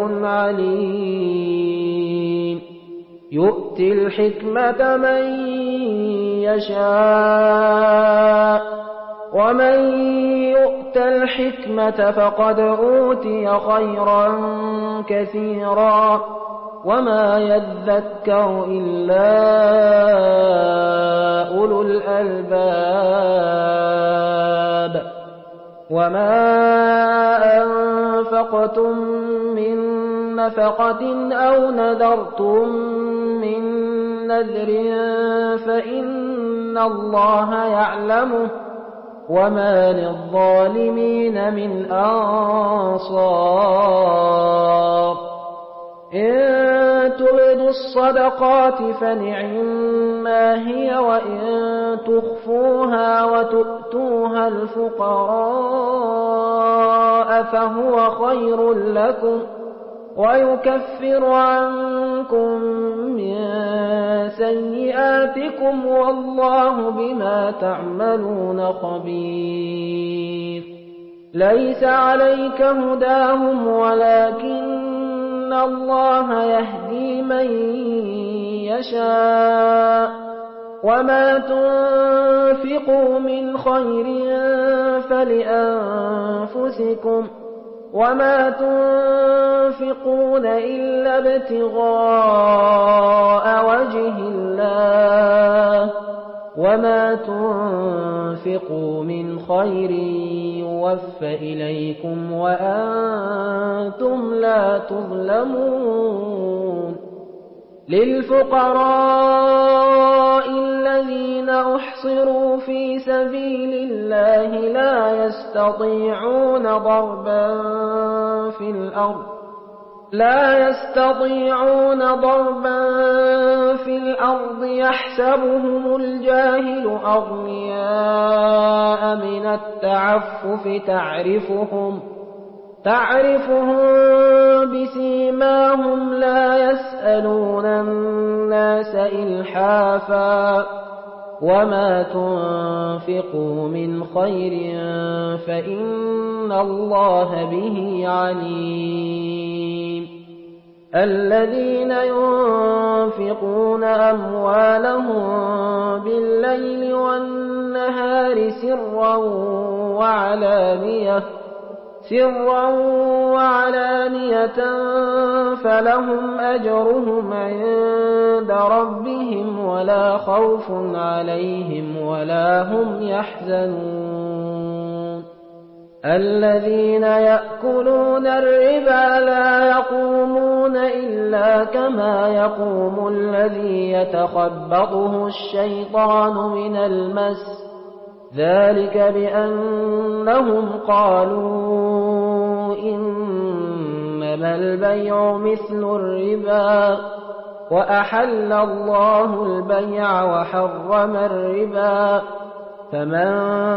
عليم يؤتي الحكمة من يشاء ومن يؤت الحكمة فقد أوتي خيرا كثيرا وما يذكر إلا أولو الألباب وما أنفقتم من نفقة أو نذرتم من نذر فإن الله يعلمه وما للظالمين من أنصار إن تبدوا الصدقات فنعما هي وإن تخفوها وتؤتوها الفقراء فهو خير لكم ويكفر عنكم من سيئاتكم والله بما تعملون خبير ليس عليك هداهم ولكن الله يهدي من يشاء وما تنفقوا من خير فلأنفسكم وما تنفقون إلا ابتغاء وجه الله وما تنفقوا من خير يوفى إليكم وأنتم لا تظلمون للفقراء الذين أحصروا في سبيل الله لا يستطيعون ضربا في الأرض لا يستطيعون ضربا في الأرض يحسبهم الجاهل أغنياء من التعفف تعرفهم تعرفهم بسيماهم لا يسألون الناس إلحافا وما تنفقوا من خير فإن الله به عليم الذين ينفقون أموالهم بالليل والنهار سرا وعلانية سرا وعلانية فلهم أجرهم عند ربهم ولا خوف عليهم ولا هم يحزنون الذين يأكلون الربا لا يقومون إلا كما يقوم الذي يتخبطه الشيطان من المس ذلك بأنهم قالوا إنما البيع مثل الربا وأحل الله البيع وحرم الربا فمن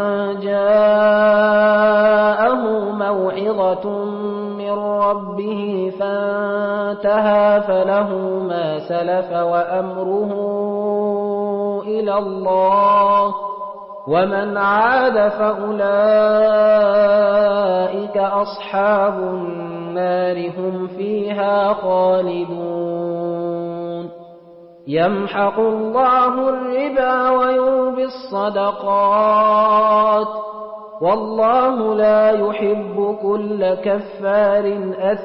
جاءه موعظة من ربه فانتهى فله ما سلف وأمره إلى الله ومن عاد فأولئك أصحاب النار هم فيها خالدون يمحق الله الربا ويربي الصدقات والله لا يحب كل كفار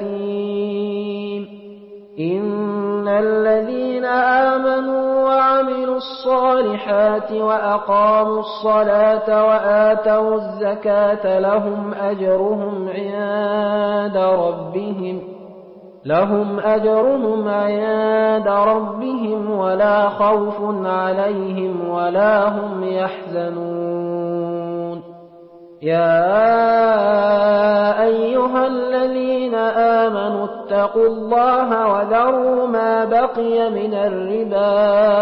أثيم إن الذين آمنوا وعملوا الصالحات وأقاموا الصلاة وآتوا الزكاة لهم أجرهم عند ربهم لهم أجرهم عند ربهم ولا خوف عليهم ولا هم يحزنون يا أيها الذين آمنوا اتقوا الله وذروا ما بقي من الربا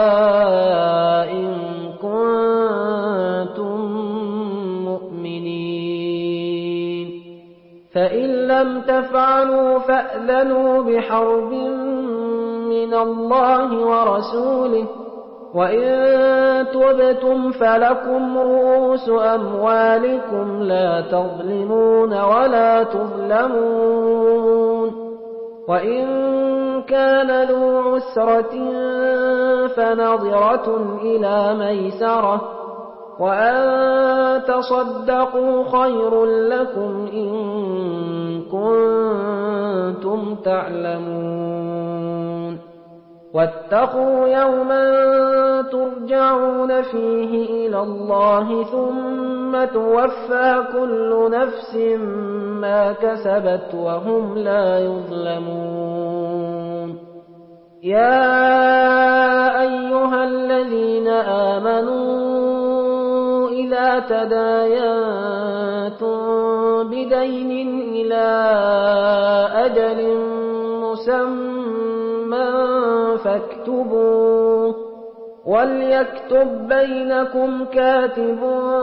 إن كنتم مؤمنين فإن لم تفعلوا فأذنوا بحرب من الله ورسوله وإن تبتم فلكم رؤوس أموالكم لا تظلمون ولا تظلمون وإن كان ذو عسرة فنظرة إلى ميسرة وأن تصدقوا خير لكم إن كنتم تعلمون واتقوا يوما ترجعون فيه إلى الله ثم توفى كل نفس ما كسبت وهم لا يظلمون يا أيها الذين آمنوا إذا تداينتم بدين إلى أجل مسمى فاكتبوه وليكتب بينكم كاتب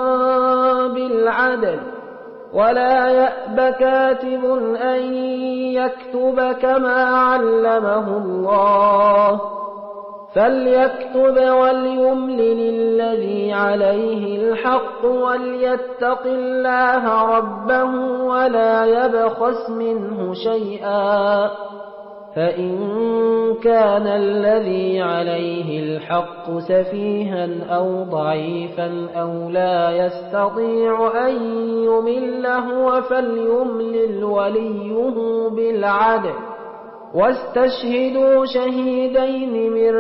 بالعدل ولا يأب كاتب أن يكتب كما علمه الله فليكتب وليملل الذي عليه الحق وليتق الله ربه ولا يبخس منه شيئا فإن كان الذي عليه الحق سفيها أو ضعيفا أو لا يستطيع أن يمل هو فليملل وليه بالعدل واستشهدوا شهيدين من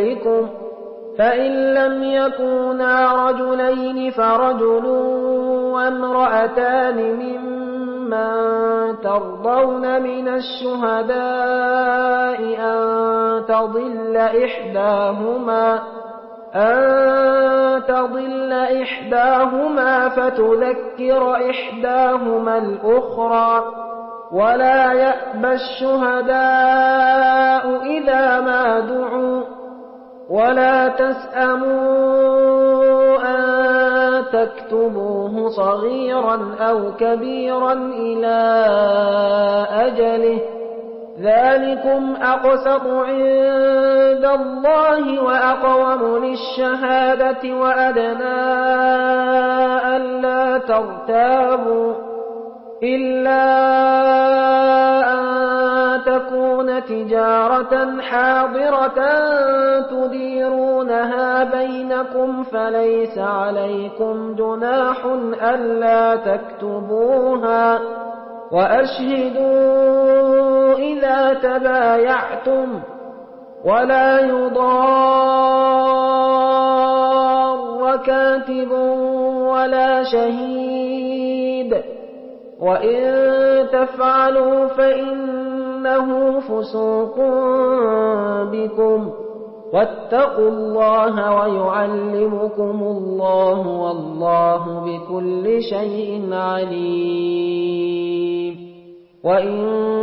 رجالكم فإن لم يكونا رجلين فرجل وامرأتان ممن ترضون من الشهداء أن تضل إحداهما أن تضل إحداهما فتذكر إحداهما الأخرى ولا يأبى الشهداء إذا ما دعوا ولا تسأموا أن تكتبوه صغيرا أو كبيرا إلى أجله ذلكم أقسط عند الله وأقوم للشهادة وأدنى ألا ترتابوا إلا أن تكون تجارة حاضرة تديرونها بينكم فليس عليكم جناح ألا تكتبوها وأشهدوا إذا تبايعتم ولا يضار كاتب ولا شهيد وإن تفعلوا فإنه فسوق بكم واتقوا الله ويعلمكم الله والله بكل شيء عليم وإن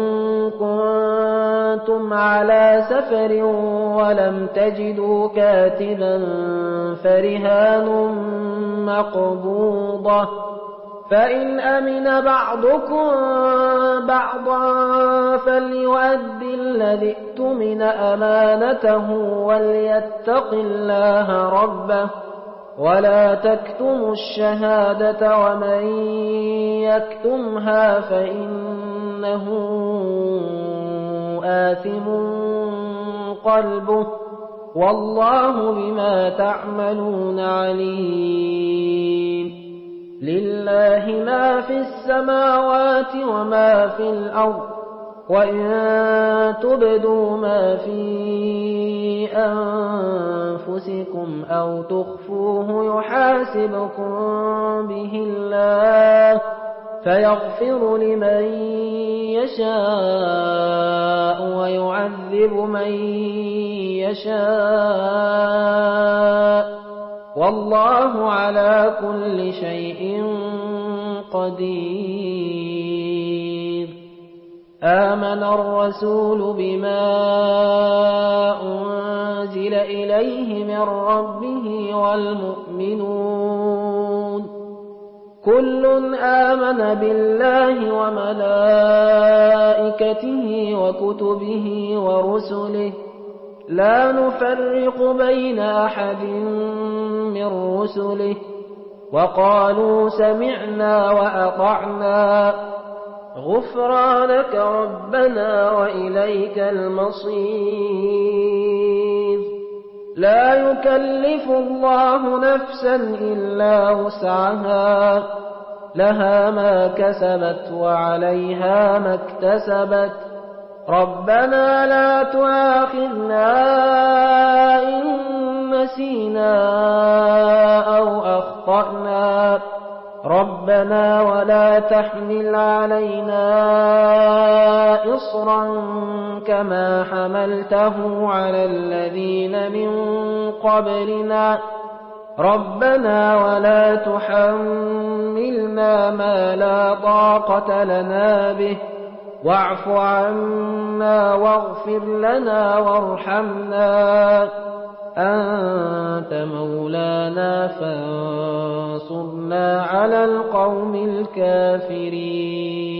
كنتم على سفر ولم تجدوا كاتبا فرهان مقبوضة فإن أمن بعضكم بعضا فليؤدي الذي اؤتمن أمانته وليتق الله ربه ولا تكتموا الشهادة ومن يكتمها فإنه آثم قلبه والله بما تعملون عليم لله ما في السماوات وما في الأرض وإن تبدوا ما في أنفسكم أو تخفوه يحاسبكم به الله فيغفر لمن يشاء ويعذب من يشاء والله على كل شيء قدير آمن الرسول بما أنزل إليه من ربه والمؤمنون كل آمن بالله وملائكته وكتبه ورسله لا نفرق بين أحد من رسله وقالوا سمعنا وأطعنا غفرانك ربنا وإليك المصير لا يكلف الله نفسا إلا وسعها لها ما كسبت وعليها ما اكتسبت ربنا لا تؤاخذنا إن نسينا أو أخطأنا ربنا ولا تحمل علينا إصرا كما حملته على الذين من قبلنا ربنا ولا تحملنا ما لا طاقة لنا به واعف عنا واغفر لنا وارحمنا أنت مولانا فانصرنا على القوم الكافرين